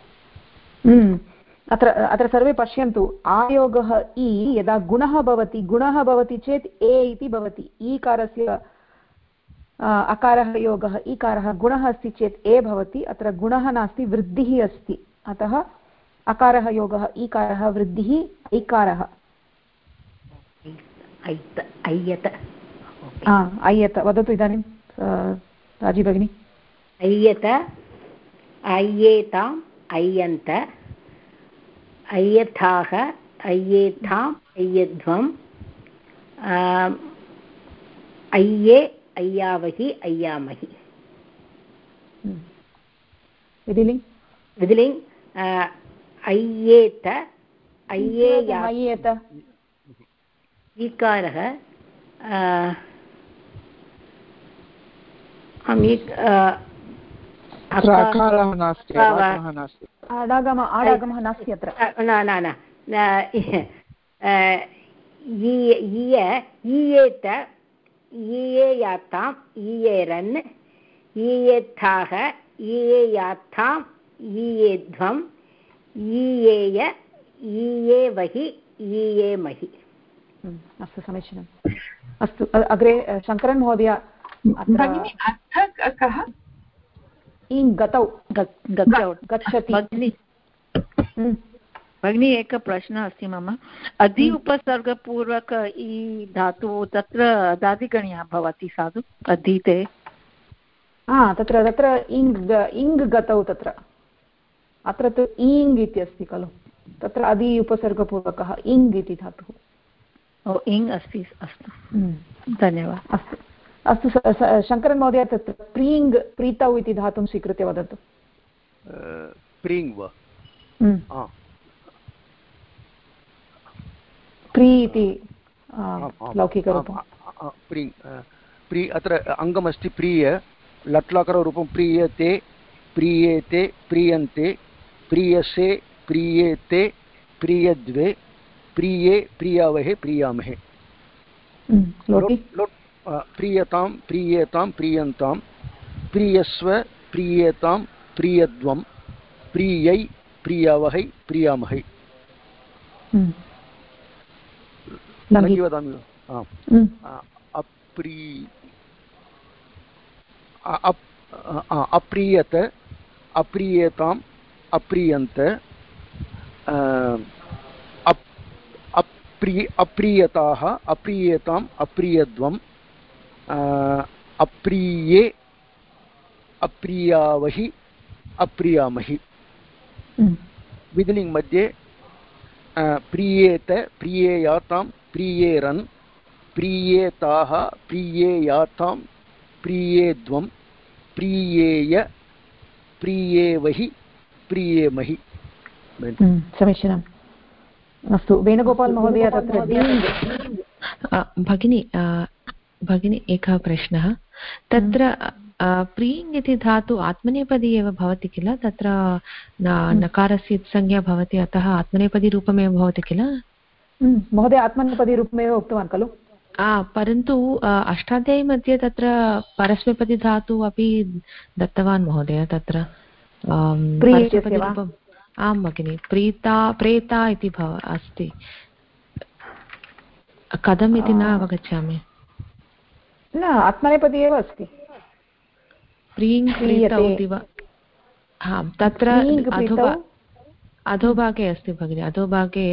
अत्र सर्वे पश्यन्तु, आयोगः इ यदा गुणः भवति चेत् ए इति भवति। ईकारस्य अकारः योगः ईकारः गुणः अस्ति चेत् ए भवति। अत्र गुणः नास्ति, वृद्धिः अस्ति, अतः अकारः योगः ईकारः वृद्धिः ऐकारः। अय्यत वदतु इदानीं राजी भगिनी। अय्यत अय्येताम् अय्यन्त अय्यथाः अय्येथाम् अय्यध्वम् अय्ये अय्यावहि अय्यामहि। विधिलिङ्ग् अय्येत अय्येयात ईकारः आकारः नास्ति, आडागमः नास्ति अत्र। न ईयेत ईयेयाताम् ईयेरन् ईयेथाः ईयेयाथाम् ईयेध्वम् ईयेय ईयेवहि ईयेमहि। अस्तु, समीचीनम्। अस्तु, अग्रे शङ्करन् महोदय। अर्थः कः? गतौ गच्छति। भगिनी एकः प्रश्नः अस्ति मम। अधि उपसर्गपूर्वक इ धातुः तत्र अदादिगणीयः भवति साधु अधीते। तत्र इङ् गतौ तत्र। अत्र तु ईङ् इति अस्ति खलु, तत्र अधि उपसर्गपूर्वकः इङ् इति धातुः। इङ् अस्ति। अस्तु, धन्यवादः। अस्तु अस्तु, शङ्करन् महोदय, तत्र प्रीङ् प्रीतौ इति धातुं स्वीकृत्य वदतु। प्रीङ् वा? प्री इति लौकिकरूपं। प्री अत्र अङ्गमस्ति प्रिय, लट्लकाररूपं प्रीयते प्रीयेते प्रीयन्ते प्रीयसे प्रीयेते प्रीयद्वे प्रिये प्रियावहे प्रियामहे। प्रीयतां प्रीयेतां प्रीयन्तां प्रियस्व प्रीयेतां प्रियद्वं प्रियै प्रियावहै प्रियामहै। वदामि अप्रीयत अप्रीयेताम् अप्रीयन्त अप्रीयताः अप्रीयेताम् अप्रीयद्वम् अप्रीये अप्रियावहि अप्रियामहि। विधिलिङ्ग् मध्ये प्रीयेत प्रीयेयातां प्रीयेरन् प्रीयेताः प्रीयेयातां प्रीयेद्वं प्रीयेय प्रीयेवहि प्रीयेमहि। समीचीनम्। अस्तु, वेणुगोपाल् महोदय, तत्र भगिनी एकः प्रश्नः। तत्र प्रीङ् इति धातु आत्मनेपदी एव भवति किल? तत्र नकारस्य संज्ञा भवति, अतः आत्मनेपदीरूपमेव भवति किल? महोदय, आत्मनेपदीरूपमेव उक्तवान् खलु? परन्तु अष्टाध्यायी मध्ये तत्र परस्मैपदी धातु अपि दत्तवान् महोदय। तत्र आं भगिनि, प्रेता इति अस्ति। कथम् इति न अवगच्छामि। न, आत्मनेपदी एव अस्ति। प्रीङ् प्रीतौ इति वा? तत्र अधोभागे अस्ति भगिनि, अधोभागे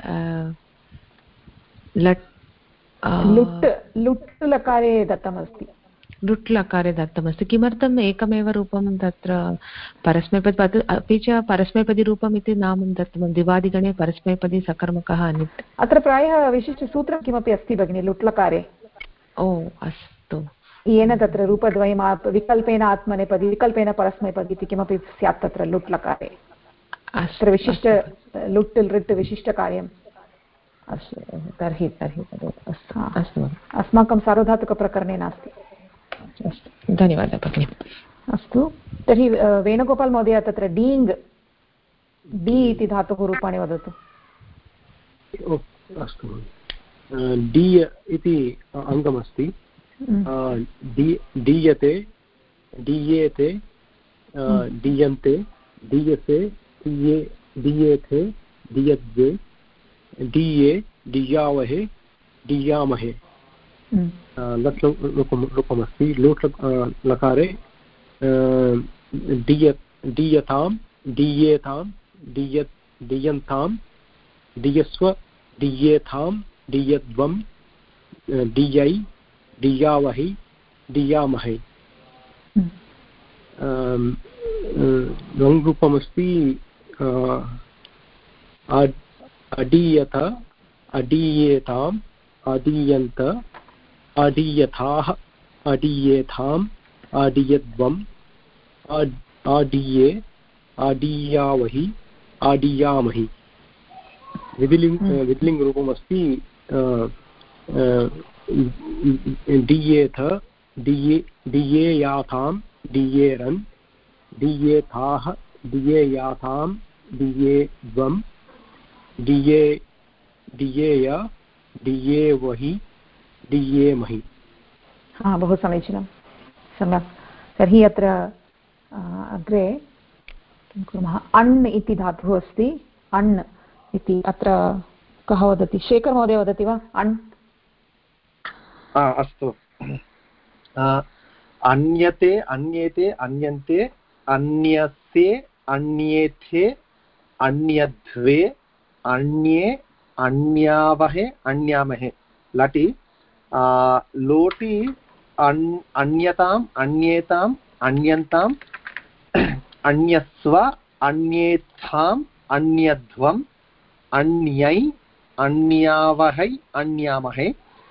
लुट् लकारे दत्तमस्ति। लुट् लकारे दत्तमस्ति। किमर्थम् एकमेव रूपं तत्र परस्मैपदी, अपि च परस्मैपदीरूपम् इति नामं दत्तं दिवादिगणे परस्मैपदी सकर्मकः अनिट्। अत्र प्रायः विशिष्टसूत्रं किमपि अस्ति भगिनि लुट् लकारे। ओ अस्तु, येन तत्र रूपद्वयं विकल्पेन आत्मनेपदी विकल्पेन परस्मैपदी इति किमपि स्यात् तत्र लुट् लकारे अत्र विशिष्ट लुट् लृट् विशिष्टकार्यम् अस्तु तर्हि अस्तु अस्माकं सार्वधातुकप्रकरणे नास्ति अस्तु धन्यवादः भगिनि अस्तु तर्हि वेणुगोपाल् महोदय तत्र डीङ्ग् डी इति धातुः रूपाणि वदतु अस्तु डी इति अङ्गमस्ति दीयते दीयेते दीयन्ते दीयसे दीयेथे दीयद्वे दीये दीयावहे दीयामहे लट् रूपमस्ति लोट् लकारे दीयतां दीयेतां दीयन्तां दीयस्व दीयेथां दीयद्वं दीयै दीयावहि दीयामहे रङ्गरूपमस्ति अडीयत अडीयेताम् अडीयन्त अडीयथाः अडीयेथाम् अडीयद्वम् आडीये आडीयावहि आडीयामहि विधिलिङ्ग् रूपमस्ति दीयेथ दीयेयाथां दीयेरन् दीयेथाः दीयेयाथां दीयेद्वम् दीयेय दीयेवहि दीयेमहि बहु समीचीनं सम्यक् तर्हि अत्र अग्रे किं कुर्मः अण् इति धातुः अस्ति अण् इति अत्र कः वदति शेखर् महोदय वदति वा अण् अस्तु अन्यते अन्येते अन्यन्ते अन्यसे अन्येथे अन्यद्वे अन्ये अन्यावहे अन्यामहे लटि लोटि अन्यताम् अन्येताम् अन्यन्ताम् अन्यस्व अन्येथाम् अन्यध्वम् अन्यै अन्यावहै अन्यामहे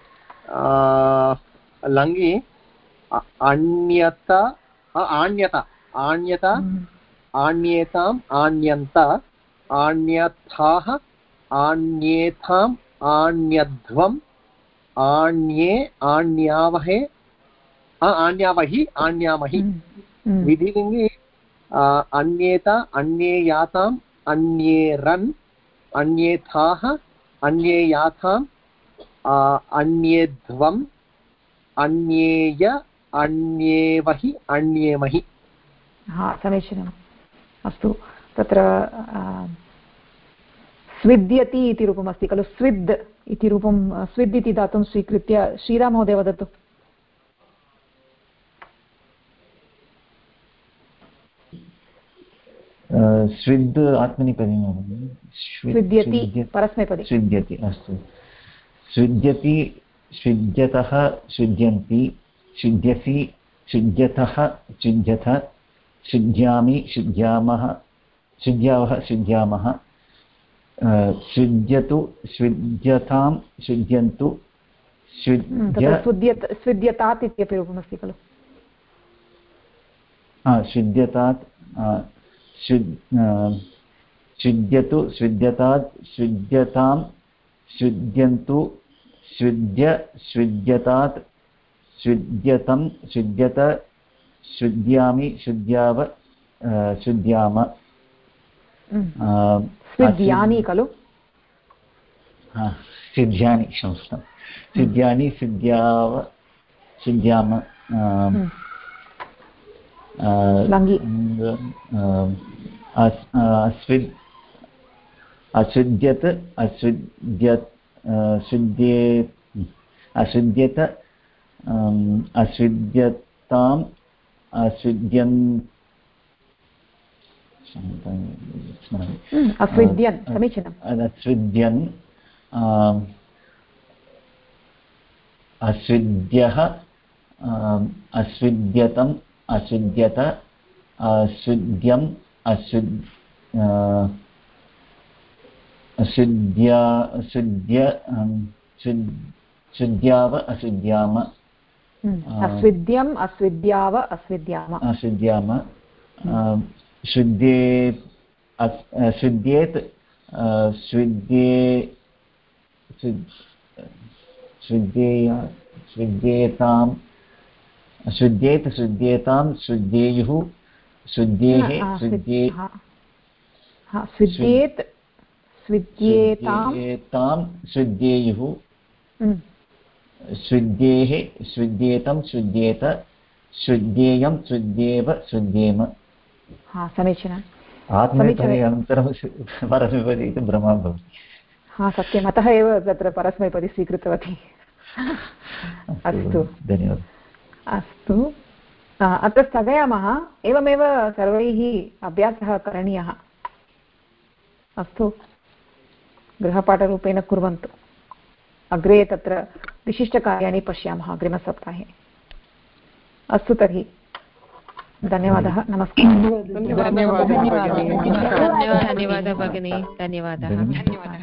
लङ्गि अन्यता आण्यता आण्यता आण्येताम् आण्यन्त आण्यथाः आण्येथाम् आण्यध्वम् आण्ये आण्यावहे आण्यावहि आण्यामहि विधिलिङ्गि अन्येता अन्येयाताम् अन्येरन् अन्येथाः अन्येयाथाम् अन्येध्वम् अन्येय अन्येवहि अन्येमहि समीचीनम् अस्तु तत्र स्विद्यति इति रूपमस्ति खलु स्विद् इति रूपं स्विद् इति धातुं स्वीकृत्य श्रीराम महोदय वदतु स्विद् आत्मनेपदी स्विद्यति परस्मैपदी स्विद्यति अस्तु स्विद्यति स्विद्यतः स्विद्यन्ति स्विद्यसि स्विद्यतः स्विद्यथ स्विद्यामि स्विद्यामः स्विद्यावः स्विद्यामः स्विद्यतु स्विद्यतां स्विद्यन्तु स्विद्यतात् इत्यपि रूपमस्ति खलु स्विद्यतात् स्विद्यतु स्विद्यतात् स्विद्यतां स्विद्यन्तु स्विद्य स्विद्यतात् स्विद्यतं स्विद्यत स्विद्यामि स्विद्याव स्विद्याम स्विद्यानि खलु सिद्ध्यानि संस्कृतं सिद्ध्यानि सिद्ध्याव सिद्ध्याम अस्विद् अस्विद्यत् अस्विद्यत् अस्विद्यत अस्विद्यताम् अस्विद्यन् अस्विद्यन् समीचीनम् अस्विद्यन् अस्विद्यः अस्विद्यतम् अस्विद्यत अस्विद्यम् अस्विद्या अस्विद्य अस्विद्याव अस्विद्याम अस्विद्यम् अस्विद्याव अस्विद्याम शुद्धे शुद्धेत् शुद्धेतां शुद्धेत् शुद्धेतां शुद्धेयुः शुद्धेः स्विद्येत् स्विद्येतां शुद्धेयुः शुद्धेः शुद्धेतं शुद्धेत शुद्धेयं शुद्धेव शुद्धेम समीचीनम् आत्मनेपदे अनन्तरं परस्मैपदी इति भ्रमः भवति सत्यम् अतः एव तत्र परस्मैपदी स्वीकृतवती अस्तु धन्यवादः अस्तु अत्र स्थगयामः एवमेव सर्वैः अभ्यासः करणीयः अस्तु गृहपाठरूपेण कुर्वन्तु अग्रे तत्र विशिष्टकार्याणि पश्यामः अग्रिमसप्ताहे अस्तु तर्हि धन्यवादः नमस्कारः धन्यवादः भगिनी धन्यवादः